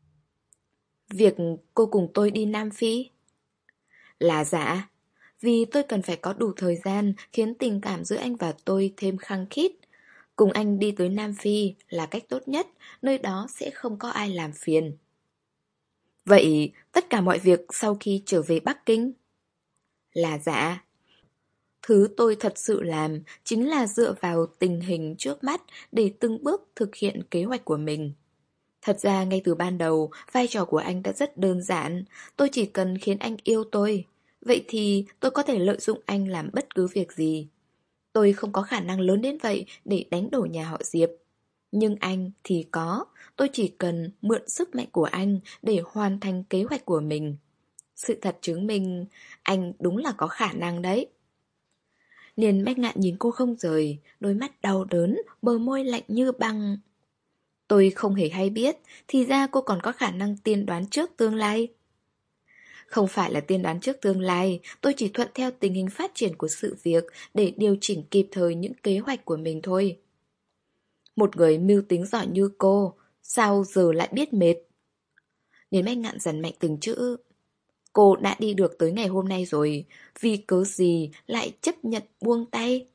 Việc cô cùng tôi đi Nam Phi? Là giả. Vì tôi cần phải có đủ thời gian khiến tình cảm giữa anh và tôi thêm khăng khít. Cùng anh đi tới Nam Phi là cách tốt nhất, nơi đó sẽ không có ai làm phiền. Vậy tất cả mọi việc sau khi trở về Bắc Kinh? Là giả. Thứ tôi thật sự làm chính là dựa vào tình hình trước mắt để từng bước thực hiện kế hoạch của mình. Thật ra ngay từ ban đầu, vai trò của anh đã rất đơn giản, tôi chỉ cần khiến anh yêu tôi. Vậy thì tôi có thể lợi dụng anh làm bất cứ việc gì. Tôi không có khả năng lớn đến vậy để đánh đổ nhà họ Diệp. Nhưng anh thì có, tôi chỉ cần mượn sức mạnh của anh để hoàn thành kế hoạch của mình. Sự thật chứng minh anh đúng là có khả năng đấy. Niên Bách Ngạn nhìn cô không rời, đôi mắt đau đớn, bờ môi lạnh như băng. Tôi không hề hay biết, thì ra cô còn có khả năng tiên đoán trước tương lai. Không phải là tiên đoán trước tương lai, tôi chỉ thuận theo tình hình phát triển của sự việc để điều chỉnh kịp thời những kế hoạch của mình thôi. Một người mưu tính giỏi như cô, sao giờ lại biết mệt? Nên Bách Ngạn dần mạnh từng chữ. Cô đã đi được tới ngày hôm nay rồi, vì cớ gì lại chấp nhận buông tay?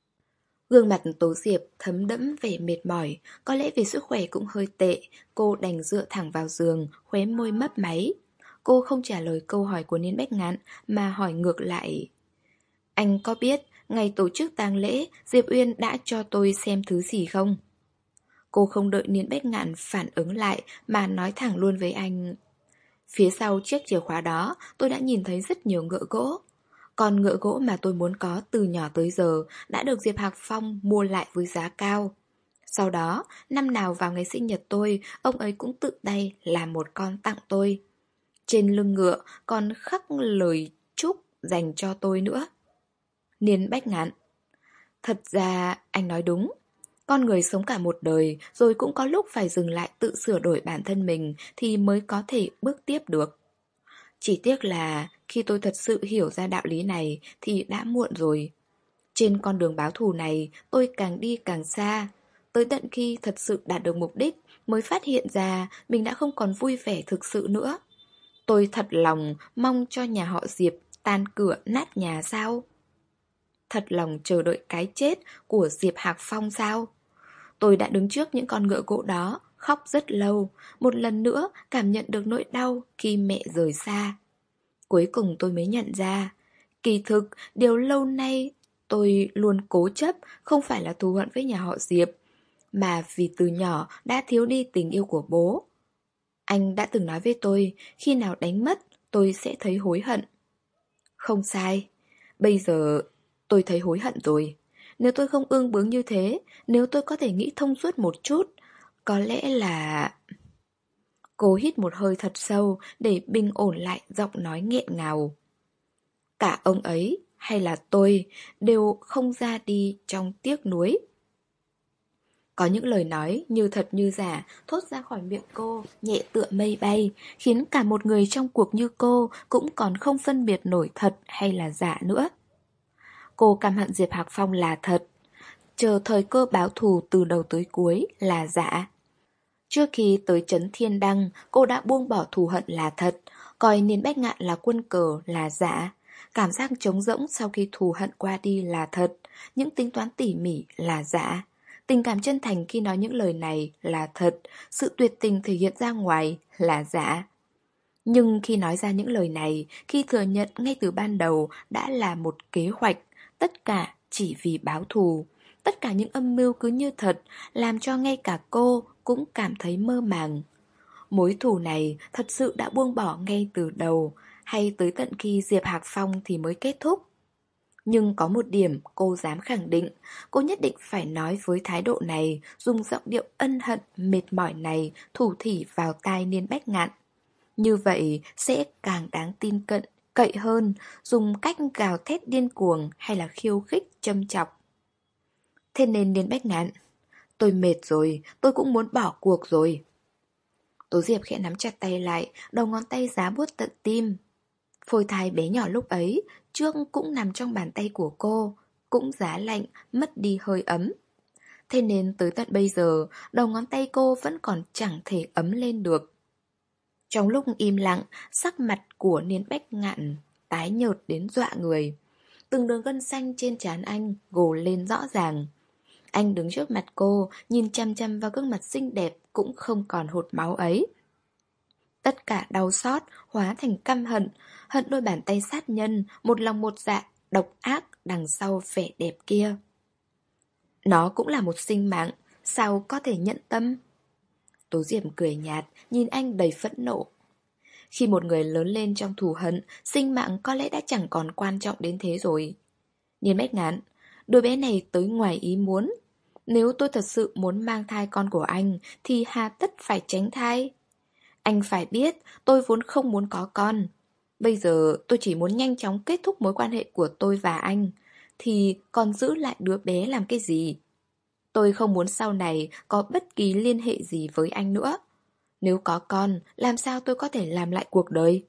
Gương mặt Tố Diệp thấm đẫm vẻ mệt mỏi, có lẽ vì sức khỏe cũng hơi tệ, cô đành dựa thẳng vào giường, khóe môi mấp máy. Cô không trả lời câu hỏi của Niên Bách Ngạn mà hỏi ngược lại. Anh có biết ngày tổ chức tang lễ Diệp Uyên đã cho tôi xem thứ gì không? Cô không đợi Niên Bách Ngạn phản ứng lại mà nói thẳng luôn với anh. Phía sau chiếc chìa khóa đó tôi đã nhìn thấy rất nhiều ngựa gỗ. Còn ngựa gỗ mà tôi muốn có từ nhỏ tới giờ đã được Diệp Hạc Phong mua lại với giá cao. Sau đó, năm nào vào ngày sinh nhật tôi, ông ấy cũng tự tay làm một con tặng tôi. Trên lưng ngựa còn khắc lời chúc dành cho tôi nữa. Niên Bách Ngạn. Thật ra anh nói đúng. Con người sống cả một đời rồi cũng có lúc phải dừng lại tự sửa đổi bản thân mình thì mới có thể bước tiếp được. Chỉ tiếc là khi tôi thật sự hiểu ra đạo lý này thì đã muộn rồi. Trên con đường báo thù này tôi càng đi càng xa. Tới tận khi thật sự đạt được mục đích mới phát hiện ra mình đã không còn vui vẻ thực sự nữa. Tôi thật lòng mong cho nhà họ Diệp tan cửa nát nhà sao? Thật lòng chờ đợi cái chết của Diệp Hạc Phong sao? Tôi đã đứng trước những con ngựa gỗ đó, khóc rất lâu, một lần nữa cảm nhận được nỗi đau khi mẹ rời xa. Cuối cùng tôi mới nhận ra, kỳ thực điều lâu nay tôi luôn cố chấp không phải là thù hận với nhà họ Diệp, mà vì từ nhỏ đã thiếu đi tình yêu của bố. Anh đã từng nói với tôi, khi nào đánh mất, tôi sẽ thấy hối hận. Không sai, bây giờ tôi thấy hối hận rồi. Nếu tôi không ương bướng như thế, nếu tôi có thể nghĩ thông suốt một chút, có lẽ là... Cô hít một hơi thật sâu để bình ổn lại giọng nói nghẹn ngào. Cả ông ấy hay là tôi đều không ra đi trong tiếc nuối. Có những lời nói như thật như giả thốt ra khỏi miệng cô, nhẹ tựa mây bay, khiến cả một người trong cuộc như cô cũng còn không phân biệt nổi thật hay là giả nữa. Cô căm hận Diệp Hạc Phong là thật, chờ thời cơ báo thù từ đầu tới cuối là giả. Trước khi tới trấn Thiên Đăng, cô đã buông bỏ thù hận là thật, coi Niên Bách Ngạn là quân cờ là giả. Cảm giác trống rỗng sau khi thù hận qua đi là thật, những tính toán tỉ mỉ là giả. Tình cảm chân thành khi nói những lời này là thật, sự tuyệt tình thể hiện ra ngoài là giả. Nhưng khi nói ra những lời này, khi thừa nhận ngay từ ban đầu đã là một kế hoạch, tất cả chỉ vì báo thù. Tất cả những âm mưu cứ như thật, làm cho ngay cả cô cũng cảm thấy mơ màng. Mối thù này thật sự đã buông bỏ ngay từ đầu, hay tới tận khi Diệp Hạc Phong thì mới kết thúc? Nhưng có một điểm cô dám khẳng định, cô nhất định phải nói với thái độ này, dùng giọng điệu ân hận, mệt mỏi này, thủ thỉ vào tai Niên Bách Ngạn. Như vậy sẽ càng đáng tin cận, cậy hơn, dùng cách gào thét điên cuồng hay là khiêu khích châm chọc. Thế nên Niên Bách Ngạn, tôi mệt rồi, tôi cũng muốn bỏ cuộc rồi. Tố Diệp khẽ nắm chặt tay lại, đầu ngón tay giá buốt tận tim. Phôi thai bé nhỏ lúc ấy, trước cũng nằm trong bàn tay của cô, cũng giá lạnh, mất đi hơi ấm. Thế nên tới tận bây giờ, đầu ngón tay cô vẫn còn chẳng thể ấm lên được. Trong lúc im lặng, sắc mặt của Niên Bách Ngạn tái nhợt đến dọa người. Từng đường gân xanh trên trán anh gồ lên rõ ràng. Anh đứng trước mặt cô, nhìn chăm chăm vào gương mặt xinh đẹp cũng không còn hột máu ấy. Tất cả đau xót hóa thành căm hận, hận đôi bàn tay sát nhân, một lòng một dạ, độc ác đằng sau vẻ đẹp kia. Nó cũng là một sinh mạng, sao có thể nhận tâm? Tố Diệp cười nhạt, nhìn anh đầy phẫn nộ. Khi một người lớn lên trong thù hận, sinh mạng có lẽ đã chẳng còn quan trọng đến thế rồi. Niên Bách Ngạn, đứa bé này tới ngoài ý muốn. Nếu tôi thật sự muốn mang thai con của anh, thì hà tất phải tránh thai. Anh phải biết, tôi vốn không muốn có con. Bây giờ tôi chỉ muốn nhanh chóng kết thúc mối quan hệ của tôi và anh. Thì còn giữ lại đứa bé làm cái gì? Tôi không muốn sau này có bất kỳ liên hệ gì với anh nữa. Nếu có con, làm sao tôi có thể làm lại cuộc đời?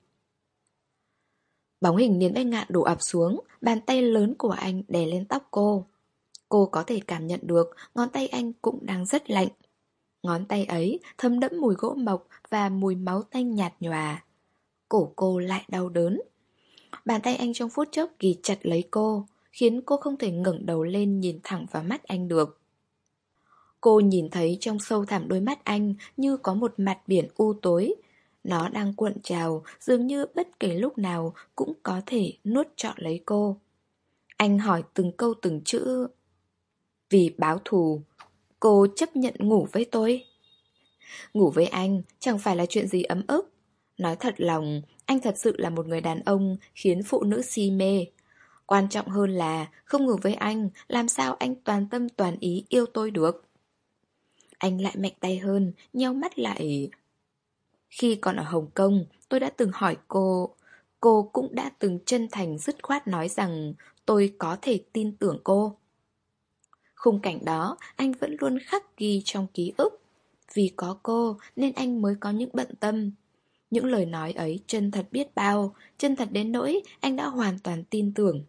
Bóng hình Niên Bách Ngạn đổ ập xuống, bàn tay lớn của anh đè lên tóc cô. Cô có thể cảm nhận được ngón tay anh cũng đang rất lạnh. Ngón tay ấy thấm đẫm mùi gỗ mộc và mùi máu tanh nhạt nhòa. Cổ cô lại đau đớn. Bàn tay anh trong phút chốc ghì chặt lấy cô, khiến cô không thể ngẩng đầu lên nhìn thẳng vào mắt anh được. Cô nhìn thấy trong sâu thẳm đôi mắt anh như có một mặt biển u tối. Nó đang cuộn trào, dường như bất kể lúc nào cũng có thể nuốt trọn lấy cô. Anh hỏi từng câu từng chữ. Vì báo thù, cô chấp nhận ngủ với tôi. Ngủ với anh chẳng phải là chuyện gì ấm ức. Nói thật lòng, anh thật sự là một người đàn ông khiến phụ nữ si mê. Quan trọng hơn là không ngủ với anh, làm sao anh toàn tâm toàn ý yêu tôi được. Anh lại mạnh tay hơn, nheo mắt lại. Khi còn ở Hồng Kông, tôi đã từng hỏi cô. Cô cũng đã từng chân thành dứt khoát nói rằng tôi có thể tin tưởng cô. Khung cảnh đó anh vẫn luôn khắc ghi trong ký ức. Vì có cô nên anh mới có những bận tâm. Những lời nói ấy chân thật biết bao, chân thật đến nỗi anh đã hoàn toàn tin tưởng.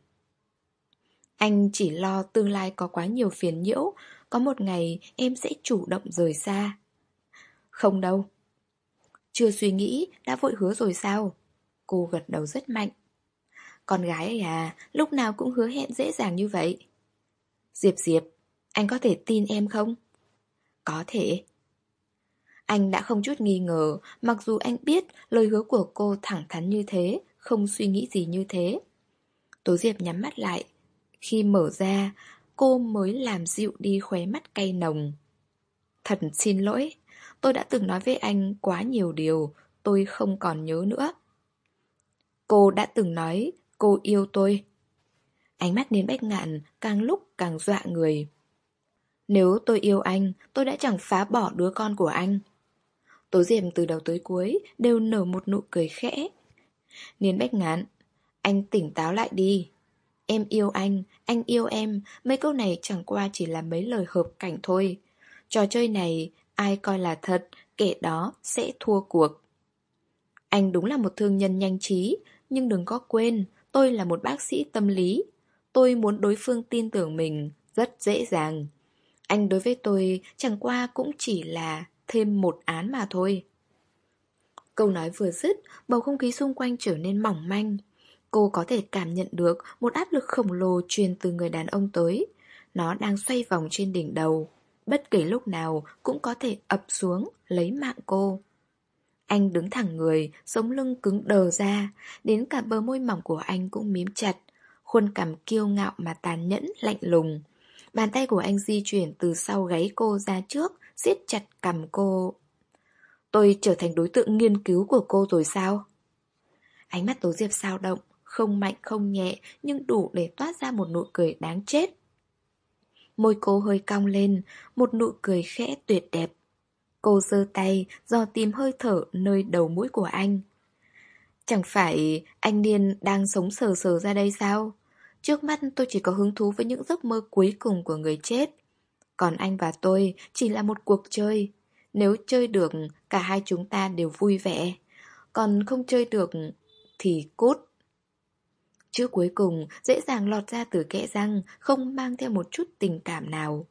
Anh chỉ lo tương lai có quá nhiều phiền nhiễu, có một ngày em sẽ chủ động rời xa. Không đâu. Chưa suy nghĩ, đã vội hứa rồi sao? Cô gật đầu rất mạnh. Con gái ấy à, lúc nào cũng hứa hẹn dễ dàng như vậy. Diệp Diệp, anh có thể tin em không? Có thể. Anh đã không chút nghi ngờ, mặc dù anh biết lời hứa của cô thẳng thắn như thế, không suy nghĩ gì như thế. Tố Diệp nhắm mắt lại. Khi mở ra, cô mới làm dịu đi khóe mắt cay nồng. Thật xin lỗi, tôi đã từng nói với anh quá nhiều điều, tôi không còn nhớ nữa. Cô đã từng nói cô yêu tôi. Ánh mắt Niên Bách Ngạn càng lúc càng dọa người. Nếu tôi yêu anh, tôi đã chẳng phá bỏ đứa con của anh. Tố Diệp từ đầu tới cuối đều nở một nụ cười khẽ. Niên Bách Ngạn, anh tỉnh táo lại đi. Em yêu anh, anh yêu em, mấy câu này chẳng qua chỉ là mấy lời hợp cảnh thôi. Trò chơi này, ai coi là thật, kẻ đó sẽ thua cuộc. Anh đúng là một thương nhân nhanh trí, nhưng đừng có quên, tôi là một bác sĩ tâm lý. Tôi muốn đối phương tin tưởng mình, rất dễ dàng. Anh đối với tôi chẳng qua cũng chỉ là thêm một án mà thôi. Câu nói vừa dứt, bầu không khí xung quanh trở nên mỏng manh. Cô có thể cảm nhận được một áp lực khổng lồ truyền từ người đàn ông tới. Nó đang xoay vòng trên đỉnh đầu. Bất kể lúc nào cũng có thể ập xuống, lấy mạng cô. Anh đứng thẳng người, sống lưng cứng đờ ra. Đến cả bờ môi mỏng của anh cũng mím chặt. Khuôn cằm kiêu ngạo mà tàn nhẫn, lạnh lùng. Bàn tay của anh di chuyển từ sau gáy cô ra trước, siết chặt cằm cô. Tôi trở thành đối tượng nghiên cứu của cô rồi sao? Ánh mắt Tố Diệp dao động, không mạnh không nhẹ, nhưng đủ để toát ra một nụ cười đáng chết. Môi cô hơi cong lên, một nụ cười khẽ tuyệt đẹp. Cô giơ tay, dò tìm hơi thở nơi đầu mũi của anh. Chẳng phải anh Niên đang sống sờ sờ ra đây sao? Trước mắt tôi chỉ có hứng thú với những giấc mơ cuối cùng của người chết. Còn anh và tôi chỉ là một cuộc chơi. Nếu chơi được, cả hai chúng ta đều vui vẻ. Còn không chơi được thì cút. Chữ cuối cùng dễ dàng lọt ra từ kẽ răng, không mang theo một chút tình cảm nào.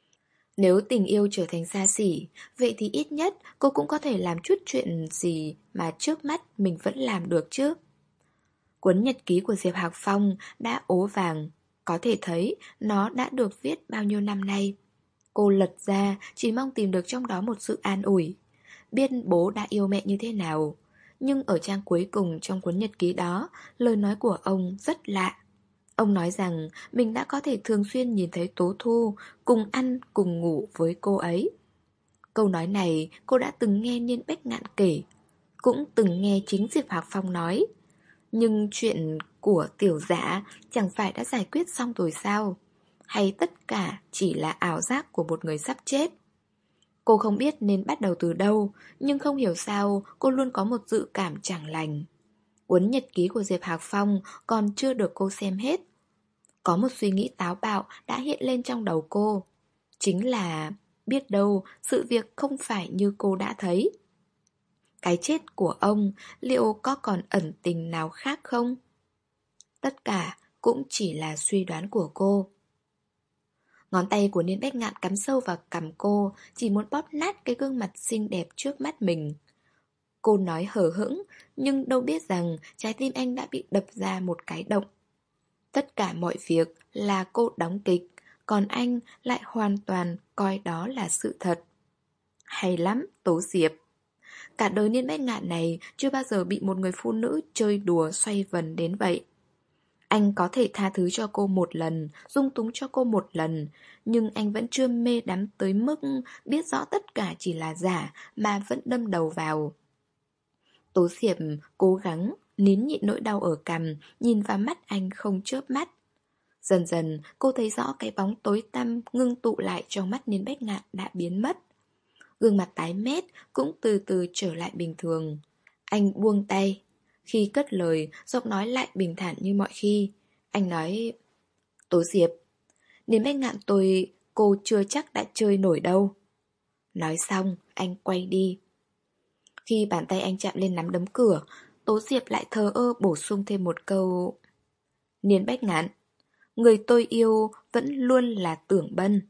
Nếu tình yêu trở thành xa xỉ, vậy thì ít nhất cô cũng có thể làm chút chuyện gì mà trước mắt mình vẫn làm được chứ. Cuốn nhật ký của Diệp Hạc Phong đã ố vàng, có thể thấy nó đã được viết bao nhiêu năm nay. Cô lật ra chỉ mong tìm được trong đó một sự an ủi. Biết bố đã yêu mẹ như thế nào. Nhưng ở trang cuối cùng trong cuốn nhật ký đó, lời nói của ông rất lạ. Ông nói rằng mình đã có thể thường xuyên nhìn thấy Tố Thu cùng ăn cùng ngủ với cô ấy. Câu nói này cô đã từng nghe Niên Bách Ngạn kể, cũng từng nghe chính Diệp Hạc Phong nói. Nhưng chuyện của tiểu dã chẳng phải đã giải quyết xong rồi sao? Hay tất cả chỉ là ảo giác của một người sắp chết? Cô không biết nên bắt đầu từ đâu, nhưng không hiểu sao cô luôn có một dự cảm chẳng lành. Cuốn nhật ký của Diệp Hạc Phong còn chưa được cô xem hết. Có một suy nghĩ táo bạo đã hiện lên trong đầu cô. Chính là biết đâu sự việc không phải như cô đã thấy. Cái chết của ông liệu có còn ẩn tình nào khác không? Tất cả cũng chỉ là suy đoán của cô. Ngón tay của Niên Bách Ngạn cắm sâu vào cằm cô, chỉ muốn bóp nát cái gương mặt xinh đẹp trước mắt mình. Cô nói hờ hững, nhưng đâu biết rằng trái tim anh đã bị đập ra một cái động. Tất cả mọi việc là cô đóng kịch, còn anh lại hoàn toàn coi đó là sự thật. Hay lắm, Tố Diệp. Cả đời Niên Bách Ngạn này chưa bao giờ bị một người phụ nữ chơi đùa xoay vần đến vậy. Anh có thể tha thứ cho cô một lần, dung túng cho cô một lần, nhưng anh vẫn chưa mê đắm tới mức biết rõ tất cả chỉ là giả mà vẫn đâm đầu vào. Tố Diệp cố gắng nín nhịn nỗi đau ở cằm, nhìn vào mắt anh không chớp mắt. Dần dần cô thấy rõ cái bóng tối tăm ngưng tụ lại trong mắt Niên Bách Ngạn đã biến mất. Gương mặt tái mét cũng từ từ trở lại bình thường. Anh buông tay. Khi cất lời, giọng nói lại bình thản như mọi khi. Anh nói: Tố Diệp, Niên Bách Ngạn tôi, cô chưa chắc đã chơi nổi đâu. Nói xong, anh quay đi. Khi bàn tay anh chạm lên nắm đấm cửa, Tố Diệp lại thờ ơ bổ sung thêm một câu: Niên Bách Ngạn, người tôi yêu vẫn luôn là Tưởng Bân.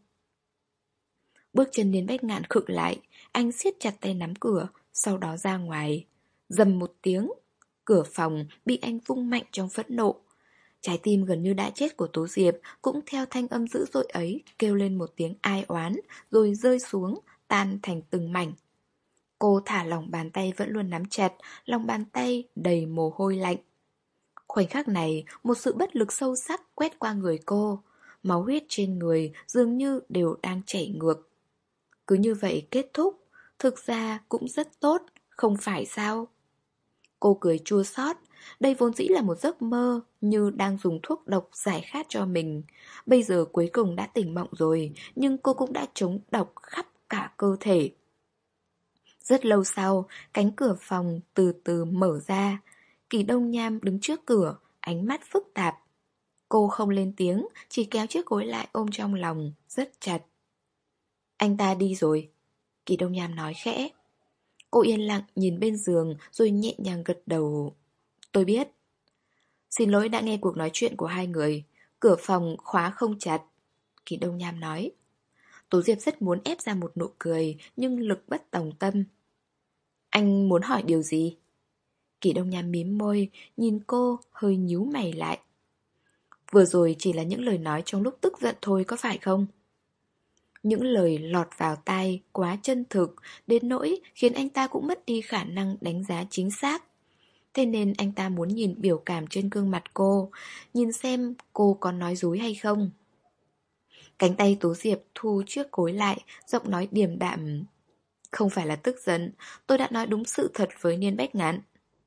Bước chân Niên Bách Ngạn khựng lại, anh siết chặt tay nắm cửa, sau đó ra ngoài. Rầm một tiếng, cửa phòng bị anh vung mạnh trong phẫn nộ. Trái tim gần như đã chết của Tố Diệp cũng theo thanh âm dữ dội ấy kêu lên một tiếng ai oán, rồi rơi xuống, tan thành từng mảnh. Cô thả lỏng bàn tay vẫn luôn nắm chặt, lòng bàn tay đầy mồ hôi lạnh. Khoảnh khắc này, một sự bất lực sâu sắc quét qua người cô. Máu huyết trên người dường như đều đang chảy ngược. Cứ như vậy kết thúc, thực ra cũng rất tốt, không phải sao? Cô cười chua xót. Đây vốn dĩ là một giấc mơ, như đang dùng thuốc độc giải khát cho mình. Bây giờ cuối cùng đã tỉnh mộng rồi, nhưng cô cũng đã trúng độc khắp cả cơ thể. Rất lâu sau, cánh cửa phòng từ từ mở ra. Kỳ Đông Nham đứng trước cửa, ánh mắt phức tạp. Cô không lên tiếng, chỉ kéo chiếc gối lại ôm trong lòng, rất chặt. Anh ta đi rồi. Kỳ Đông Nham nói khẽ. Cô yên lặng nhìn bên giường rồi nhẹ nhàng gật đầu. Tôi biết. Xin lỗi đã nghe cuộc nói chuyện của hai người. Cửa phòng khóa không chặt. Kỳ Đông Nham nói. Tố Diệp rất muốn ép ra một nụ cười, nhưng lực bất tòng tâm. Anh muốn hỏi điều gì? Kỳ Đông Nham mím môi, nhìn cô hơi nhíu mày lại. Vừa rồi chỉ là những lời nói trong lúc tức giận thôi có phải không? Những lời lọt vào tai quá chân thực, đến nỗi khiến anh ta cũng mất đi khả năng đánh giá chính xác. Thế nên anh ta muốn nhìn biểu cảm trên gương mặt cô, nhìn xem cô có nói dối hay không. Cánh tay Tố Diệp thu chiếc gối lại, giọng nói điềm đạm. Không phải là tức giận, tôi đã nói đúng sự thật với Niên Bách Ngạn.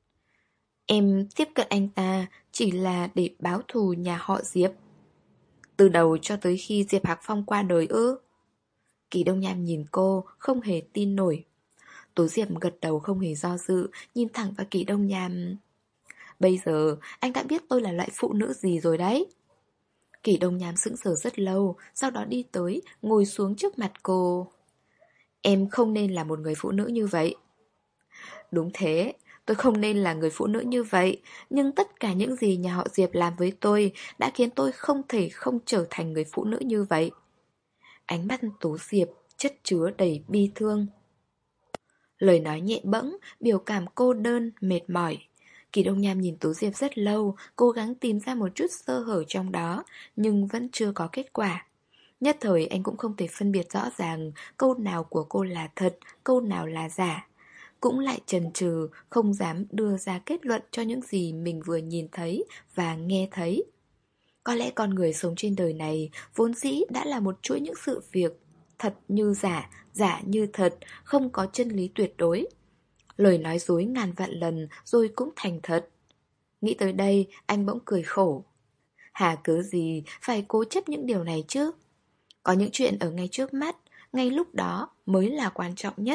Em tiếp cận anh ta chỉ là để báo thù nhà họ Diệp. Từ đầu cho tới khi Diệp Hạc Phong qua đời ư? Kỳ Đông Nham nhìn cô, không hề tin nổi. Tố Diệp gật đầu không hề do dự, nhìn thẳng vào Kỳ Đông Nham. Bây giờ, anh đã biết tôi là loại phụ nữ gì rồi đấy. Kỳ Đông Nham sững sờ rất lâu, sau đó đi tới, ngồi xuống trước mặt cô. Em không nên là một người phụ nữ như vậy. Đúng thế, tôi không nên là người phụ nữ như vậy, nhưng tất cả những gì nhà họ Diệp làm với tôi đã khiến tôi không thể không trở thành người phụ nữ như vậy. Ánh mắt Tố Diệp chất chứa đầy bi thương. Lời nói nhẹ bẫng, biểu cảm cô đơn, mệt mỏi. Kỳ Đông Nham nhìn Tố Diệp rất lâu, cố gắng tìm ra một chút sơ hở trong đó, nhưng vẫn chưa có kết quả. Nhất thời anh cũng không thể phân biệt rõ ràng câu nào của cô là thật, câu nào là giả. Cũng lại chần chừ, không dám đưa ra kết luận cho những gì mình vừa nhìn thấy và nghe thấy. Có lẽ con người sống trên đời này vốn dĩ đã là một chuỗi những sự việc thật như giả, giả như thật, không có chân lý tuyệt đối. Lời nói dối ngàn vạn lần rồi cũng thành thật. Nghĩ tới đây, anh bỗng cười khổ. Hà cớ gì phải cố chấp những điều này chứ? Có những chuyện ở ngay trước mắt, ngay lúc đó mới là quan trọng nhất.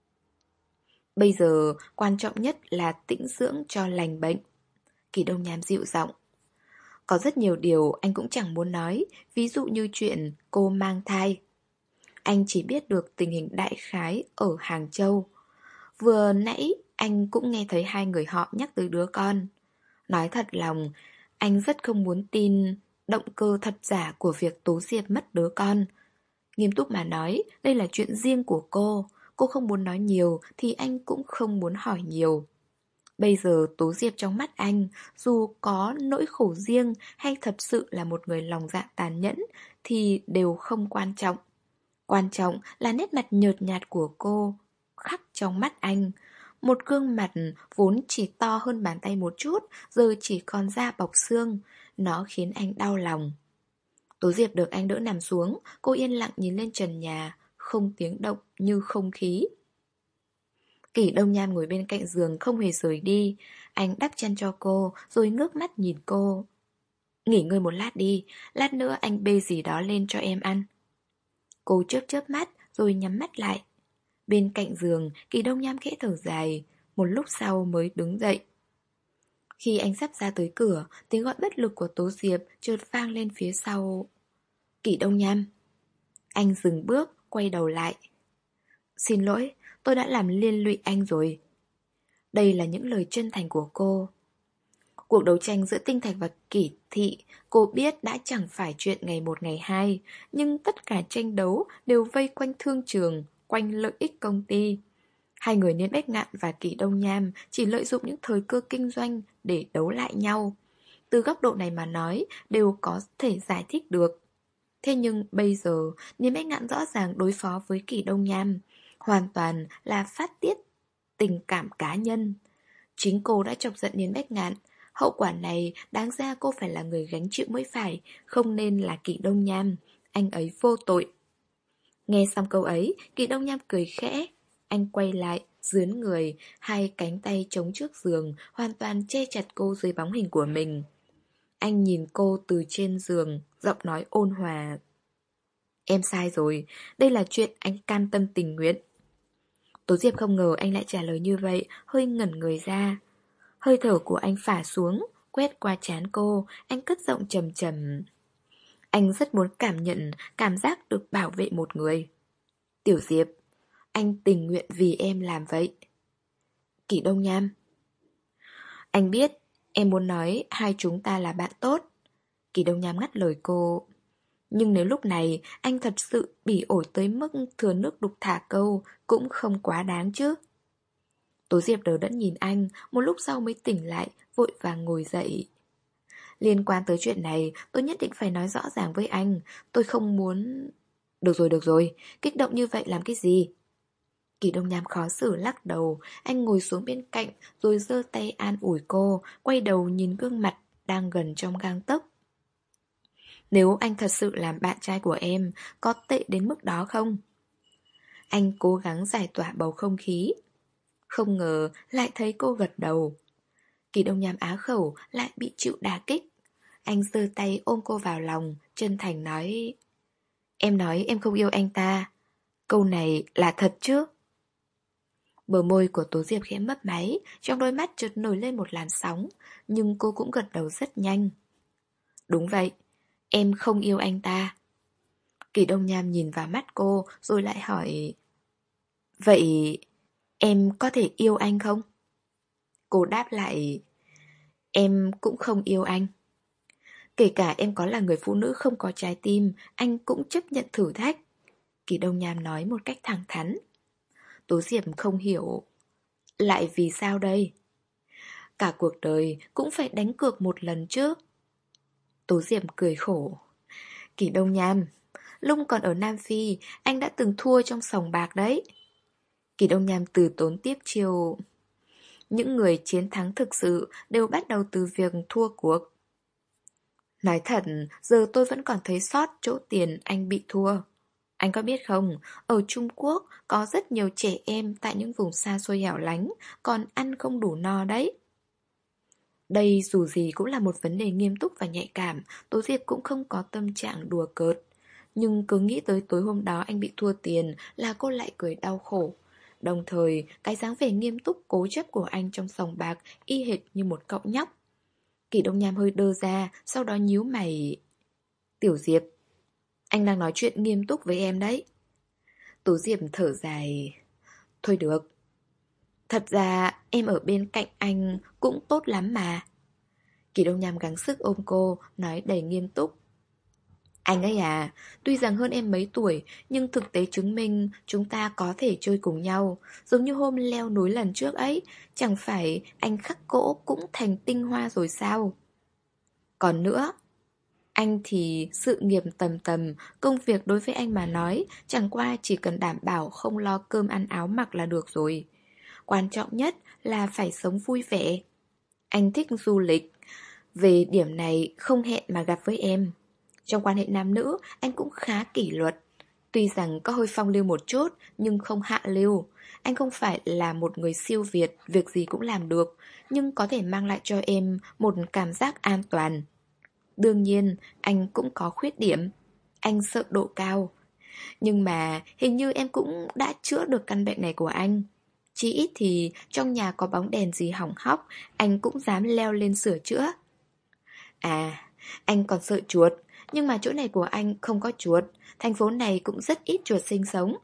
Bây giờ, quan trọng nhất là tĩnh dưỡng cho lành bệnh. Kỳ Đông Nham dịu giọng. Có rất nhiều điều anh cũng chẳng muốn nói, ví dụ như chuyện cô mang thai. Anh chỉ biết được tình hình đại khái ở Hàng Châu. Vừa nãy anh cũng nghe thấy hai người họ nhắc tới đứa con. Nói thật lòng, anh rất không muốn tin động cơ thật giả của việc Tố Diệp mất đứa con. Nghiêm túc mà nói, đây là chuyện riêng của cô. Cô không muốn nói nhiều thì anh cũng không muốn hỏi nhiều. Bây giờ Tố Diệp trong mắt anh, dù có nỗi khổ riêng hay thật sự là một người lòng dạ tàn nhẫn, thì đều không quan trọng. Quan trọng là nét mặt nhợt nhạt của cô, khắc trong mắt anh. Một gương mặt vốn chỉ to hơn bàn tay một chút, giờ chỉ còn da bọc xương. Nó khiến anh đau lòng. Tố Diệp được anh đỡ nằm xuống, cô yên lặng nhìn lên trần nhà, không tiếng động như không khí. Kỷ Đông Nham ngồi bên cạnh giường không hề rời đi. Anh đắp chăn cho cô, rồi ngước mắt nhìn cô. Nghỉ ngơi một lát đi, lát nữa anh bê gì đó lên cho em ăn. Cô chớp chớp mắt, rồi nhắm mắt lại. Bên cạnh giường, Kỷ Đông Nham khẽ thở dài, một lúc sau mới đứng dậy. Khi anh sắp ra tới cửa, tiếng gọi bất lực của Tố Diệp chợt vang lên phía sau. Kỷ Đông Nham. Anh dừng bước, quay đầu lại. Xin lỗi, tôi đã làm liên lụy anh rồi. Đây là những lời chân thành của cô. Cuộc đấu tranh giữa Tinh Thạch và Kỷ Thị, cô biết đã chẳng phải chuyện ngày một ngày hai, nhưng tất cả tranh đấu đều vây quanh thương trường, quanh lợi ích công ty. Hai người Niên Bách Ngạn và Kỷ Đông Nham chỉ lợi dụng những thời cơ kinh doanh để đấu lại nhau. Từ góc độ này mà nói, đều có thể giải thích được. Thế nhưng bây giờ, Niên Bách Ngạn rõ ràng đối phó với Kỷ Đông Nham, hoàn toàn là phát tiết tình cảm cá nhân. Chính cô đã chọc giận Niên Bách Ngạn. Hậu quả này đáng ra cô phải là người gánh chịu mới phải, không nên là Kỷ Đông Nham. Anh ấy vô tội. Nghe xong câu ấy, Kỷ Đông Nham cười khẽ. Anh quay lại, dướn người, hai cánh tay chống trước giường, hoàn toàn che chặt cô dưới bóng hình của mình. Anh nhìn cô từ trên giường, giọng nói ôn hòa. Em sai rồi, đây là chuyện anh cam tâm tình nguyện. Tố Diệp không ngờ anh lại trả lời như vậy, hơi ngẩn người ra. Hơi thở của anh phả xuống, quét qua trán cô, anh cất giọng trầm trầm. Anh rất muốn cảm nhận cảm giác được bảo vệ một người. Tiểu Diệp, anh tình nguyện vì em làm vậy. Kỷ Đông Nham. Anh biết, em muốn nói hai chúng ta là bạn tốt. Kỷ Đông Nham ngắt lời cô. Nhưng nếu lúc này anh thật sự bỉ ổi tới mức thừa nước đục thả câu, cũng không quá đáng chứ. Tố Diệp đờ đẫn nhìn anh, một lúc sau mới tỉnh lại, vội vàng ngồi dậy. Liên quan tới chuyện này, tôi nhất định phải nói rõ ràng với anh. Tôi không muốn... Được rồi, được rồi, kích động như vậy làm cái gì? Kỷ Đông Nham khó xử lắc đầu. Anh ngồi xuống bên cạnh, rồi giơ tay an ủi cô, quay đầu nhìn gương mặt đang gần trong gang tấc. Nếu anh thật sự làm bạn trai của em, có tệ đến mức đó không? Anh cố gắng giải tỏa bầu không khí. Không ngờ lại thấy cô gật đầu. Kỷ Đông Nham á khẩu lại bị chịu đả kích. Anh giơ tay ôm cô vào lòng, chân thành nói. Em nói em không yêu anh ta. Câu này là thật chứ? Bờ môi của Tố Diệp khẽ mấp máy, trong đôi mắt chợt nổi lên một làn sóng, nhưng cô cũng gật đầu rất nhanh. Đúng vậy, em không yêu anh ta. Kỷ Đông Nham nhìn vào mắt cô rồi lại hỏi. Vậy em có thể yêu anh không? Cô đáp lại. Em cũng không yêu anh. Kể cả em có là người phụ nữ không có trái tim, anh cũng chấp nhận thử thách. Kỷ Đông Nham nói một cách thẳng thắn. Tố Diệp không hiểu. Lại vì sao đây? Cả cuộc đời cũng phải đánh cược một lần chứ. Tố Diệp cười khổ. Kỷ Đông Nham, lúc còn ở Nam Phi, anh đã từng thua trong sòng bạc đấy. Kỷ Đông Nham từ tốn tiếp chiêu. Những người chiến thắng thực sự đều bắt đầu từ việc thua cuộc. Nói thật, giờ tôi vẫn còn thấy sót chỗ tiền anh bị thua. Anh có biết không, ở Trung Quốc có rất nhiều trẻ em tại những vùng xa xôi hẻo lánh, còn ăn không đủ no đấy. Đây dù gì cũng là một vấn đề nghiêm túc và nhạy cảm, Tố Diệp cũng không có tâm trạng đùa cợt. Nhưng cứ nghĩ tới tối hôm đó anh bị thua tiền là cô lại cười đau khổ. Đồng thời, cái dáng vẻ nghiêm túc cố chấp của anh trong sòng bạc y hệt như một cậu nhóc. Kỷ Đông Nham hơi đơ ra, sau đó nhíu mày. Tiểu Diệp, anh đang nói chuyện nghiêm túc với em đấy. Tố Diệp thở dài. Thôi được. Thật ra em ở bên cạnh anh cũng tốt lắm mà. Kỳ Đông Nham gắng sức ôm cô, nói đầy nghiêm túc. Anh ấy à, tuy rằng hơn em mấy tuổi, nhưng thực tế chứng minh chúng ta có thể chơi cùng nhau. Giống như hôm leo núi lần trước ấy, chẳng phải anh khắc gỗ cũng thành tinh hoa rồi sao? Còn nữa, anh thì sự nghiệp tầm tầm, công việc đối với anh mà nói, chẳng qua chỉ cần đảm bảo không lo cơm ăn áo mặc là được rồi. Quan trọng nhất là phải sống vui vẻ. Anh thích du lịch, về điểm này không hẹn mà gặp với em. Trong quan hệ nam nữ, anh cũng khá kỷ luật. Tuy rằng có hơi phong lưu một chút, nhưng không hạ lưu. Anh không phải là một người siêu việt, việc gì cũng làm được, nhưng có thể mang lại cho em một cảm giác an toàn. Đương nhiên, anh cũng có khuyết điểm. Anh sợ độ cao. Nhưng mà hình như em cũng đã chữa được căn bệnh này của anh. Chỉ ít thì trong nhà có bóng đèn gì hỏng hóc, anh cũng dám leo lên sửa chữa. À, anh còn sợ chuột, nhưng mà chỗ này của anh không có chuột. Thành phố này cũng rất ít chuột sinh sống.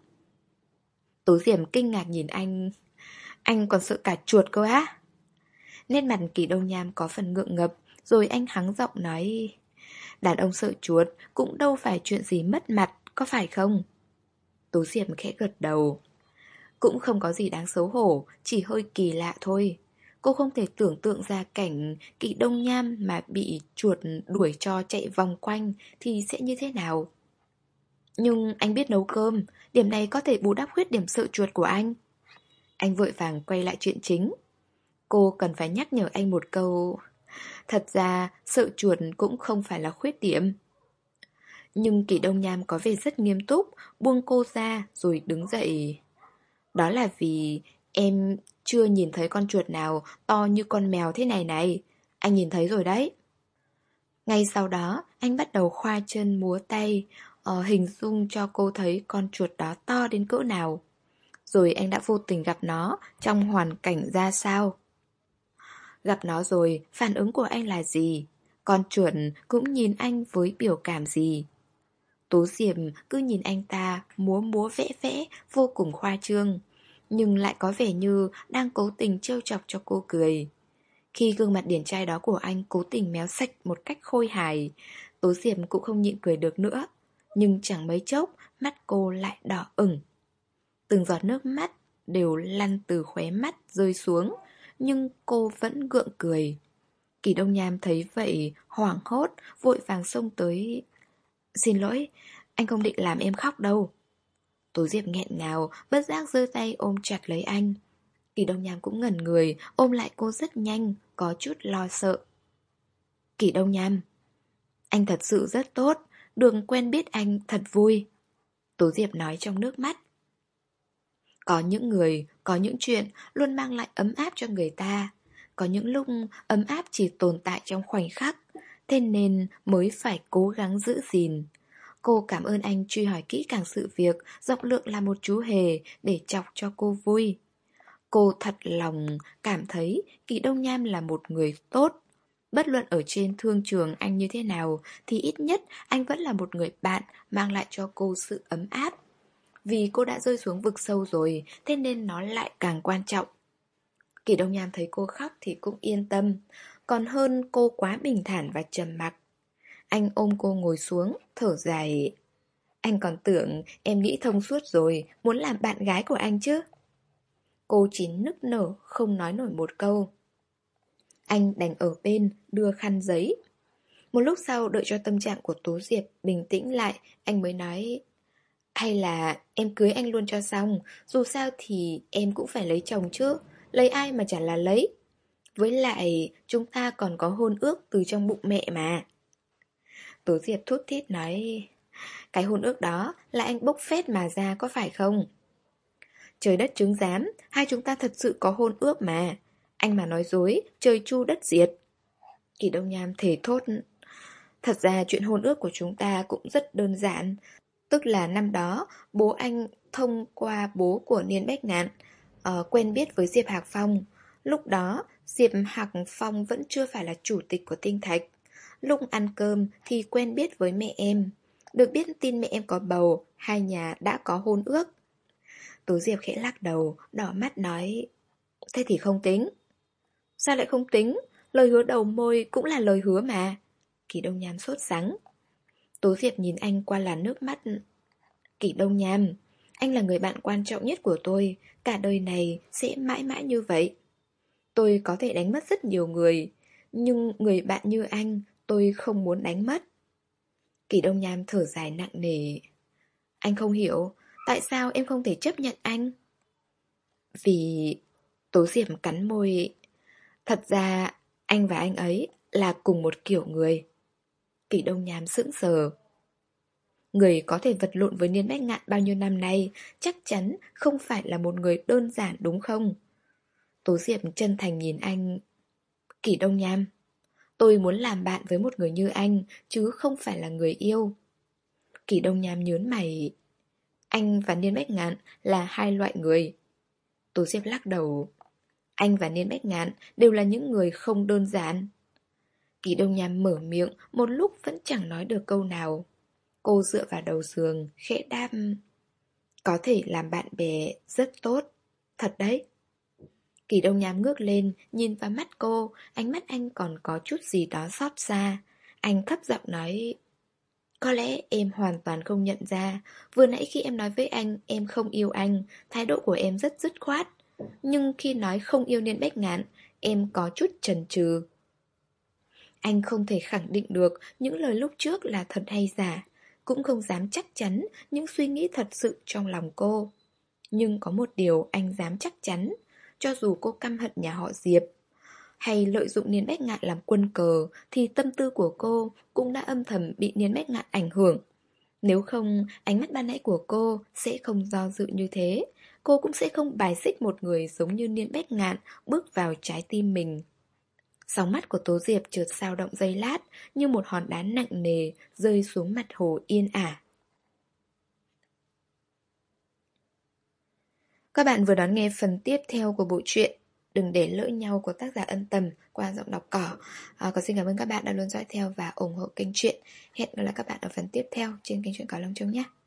Tố Diệm kinh ngạc nhìn anh. Anh còn sợ cả chuột cơ á? Nét mặt Kỳ Đông Nham có phần ngượng ngập, rồi anh hắng giọng nói. Đàn ông sợ chuột cũng đâu phải chuyện gì mất mặt, có phải không? Tố Diệm khẽ gật đầu. Cũng không có gì đáng xấu hổ, chỉ hơi kỳ lạ thôi. Cô không thể tưởng tượng ra cảnh Kỳ Đông Nham mà bị chuột đuổi cho chạy vòng quanh thì sẽ như thế nào. Nhưng anh biết nấu cơm, điểm này có thể bù đắp khuyết điểm sợ chuột của anh. Anh vội vàng quay lại chuyện chính. Cô cần phải nhắc nhở anh một câu. Thật ra sợ chuột cũng không phải là khuyết điểm. Nhưng Kỳ Đông Nham có vẻ rất nghiêm túc, buông cô ra rồi đứng dậy. Đó là vì em chưa nhìn thấy con chuột nào to như con mèo thế này này. Anh nhìn thấy rồi đấy. Ngay sau đó, anh bắt đầu khoa chân múa tay, uh, hình dung cho cô thấy con chuột đó to đến cỡ nào. Rồi anh đã vô tình gặp nó trong hoàn cảnh ra sao. Gặp nó rồi, phản ứng của anh là gì? Con chuột cũng nhìn anh với biểu cảm gì? Tố Diệp cứ nhìn anh ta múa múa vẽ vẽ vô cùng khoa trương, nhưng lại có vẻ như đang cố tình trêu chọc cho cô cười. Khi gương mặt điển trai đó của anh cố tình méo sạch một cách khôi hài, Tố Diệp cũng không nhịn cười được nữa. Nhưng chẳng mấy chốc, mắt cô lại đỏ ửng. Từng giọt nước mắt đều lăn từ khóe mắt rơi xuống, nhưng cô vẫn gượng cười. Kỳ Đông Nham thấy vậy, hoảng hốt, vội vàng xông tới. Xin lỗi, anh không định làm em khóc đâu. Tố Diệp nghẹn ngào, bất giác giơ tay ôm chặt lấy anh. Kỳ Đông Nham cũng ngẩn người, ôm lại cô rất nhanh, có chút lo sợ. Kỳ Đông Nham, anh thật sự rất tốt, được quen biết anh thật vui. Tố Diệp nói trong nước mắt. Có những người, có những chuyện luôn mang lại ấm áp cho người ta. Có những lúc ấm áp chỉ tồn tại trong khoảnh khắc, thế nên mới phải cố gắng giữ gìn. Cô cảm ơn anh truy hỏi kỹ càng sự việc, rộng lượng là một chú hề để chọc cho cô vui. Cô thật lòng cảm thấy Kỳ Đông Nham là một người tốt. Bất luận ở trên thương trường anh như thế nào thì ít nhất anh vẫn là một người bạn mang lại cho cô sự ấm áp. Vì cô đã rơi xuống vực sâu rồi, thế nên nó lại càng quan trọng. Kỳ Đông Nham thấy cô khóc thì cũng yên tâm, còn hơn cô quá bình thản và trầm mặc. Anh ôm cô ngồi xuống, thở dài. Anh còn tưởng em nghĩ thông suốt rồi, muốn làm bạn gái của anh chứ. Cô chỉ nức nở, không nói nổi một câu. Anh đành ở bên, đưa khăn giấy. Một lúc sau đợi cho tâm trạng của Tố Diệp bình tĩnh lại, anh mới nói. Hay là em cưới anh luôn cho xong, dù sao thì em cũng phải lấy chồng chứ, lấy ai mà chả là lấy. Với lại chúng ta còn có hôn ước từ trong bụng mẹ mà. Tố Diệp thút thít nói. Cái hôn ước đó là anh bốc phét mà ra có phải không? Trời đất chứng giám, hai chúng ta thật sự có hôn ước mà. Anh mà nói dối, trời chu đất diệt. Kỳ Đông Nham thề thốt. Thật ra chuyện hôn ước của chúng ta cũng rất đơn giản. Tức là năm đó, bố anh thông qua bố của Niên Bách Ngạn, uh, quen biết với Diệp Hạc Phong. Lúc đó, Diệp Hạc Phong vẫn chưa phải là chủ tịch của Tinh Thạch. Lúc ăn cơm thì quen biết với mẹ em. Được biết tin mẹ em có bầu, hai nhà đã có hôn ước. Tố Diệp khẽ lắc đầu, đỏ mắt nói: Thế thì không tính. Sao lại không tính? Lời hứa đầu môi cũng là lời hứa mà. Kỳ Đông Nham sốt sắng. Tố Diệp nhìn anh qua làn nước mắt. Kỳ Đông Nham, anh là người bạn quan trọng nhất của tôi. Cả đời này sẽ mãi mãi như vậy. Tôi có thể đánh mất rất nhiều người, nhưng người bạn như anh tôi không muốn đánh mất. Kỳ Đông Nham thở dài nặng nề. Anh không hiểu, tại sao em không thể chấp nhận anh? Vì... Tố Diệp cắn môi. Thật ra, anh và anh ấy là cùng một kiểu người. Kỳ Đông Nham sững sờ. Người có thể vật lộn với Niên Bách Ngạn bao nhiêu năm nay chắc chắn không phải là một người đơn giản đúng không? Tố Diệp chân thành nhìn anh. Kỳ Đông Nham, tôi muốn làm bạn với một người như anh, chứ không phải là người yêu. Kỳ Đông Nham nhớn mày. Anh và Niên Bách Ngạn là hai loại người. Tố Diệp lắc đầu. Anh và Niên Bách Ngạn đều là những người không đơn giản. Kỳ Đông Nham mở miệng, một lúc vẫn chẳng nói được câu nào. Cô dựa vào đầu giường, khẽ đáp. Có thể làm bạn bè rất tốt. Thật đấy. Kỳ Đông Nham ngước lên, nhìn vào mắt cô, ánh mắt anh còn có chút gì đó xót xa. Anh thấp giọng nói. Có lẽ em hoàn toàn không nhận ra. Vừa nãy khi em nói với anh em không yêu anh, thái độ của em rất dứt khoát. Nhưng khi nói không yêu Niên Bách Ngạn, em có chút chần chừ. Anh không thể khẳng định được những lời lúc trước là thật hay giả, cũng không dám chắc chắn những suy nghĩ thật sự trong lòng cô. Nhưng có một điều anh dám chắc chắn, cho dù cô căm hận nhà họ Diệp hay lợi dụng Niên Bách Ngạn làm quân cờ, thì tâm tư của cô cũng đã âm thầm bị Niên Bách Ngạn ảnh hưởng. Nếu không, ánh mắt ban nãy của cô sẽ không do dự như thế. Cô cũng sẽ không bài xích một người giống như Niên Bách Ngạn bước vào trái tim mình. Sóng mắt của Tố Diệp chợt dao động giây lát, như một hòn đá nặng nề rơi xuống mặt hồ yên ả. Các bạn vừa đón nghe phần tiếp theo của bộ truyện Đừng để lỡ nhau của tác giả Ân Tầm qua giọng đọc Cỏ. À, còn xin cảm ơn các bạn đã luôn dõi theo và ủng hộ kênh truyện. Hẹn gặp lại các bạn ở phần tiếp theo trên kênh truyện Cỏ Lông Trông nhé.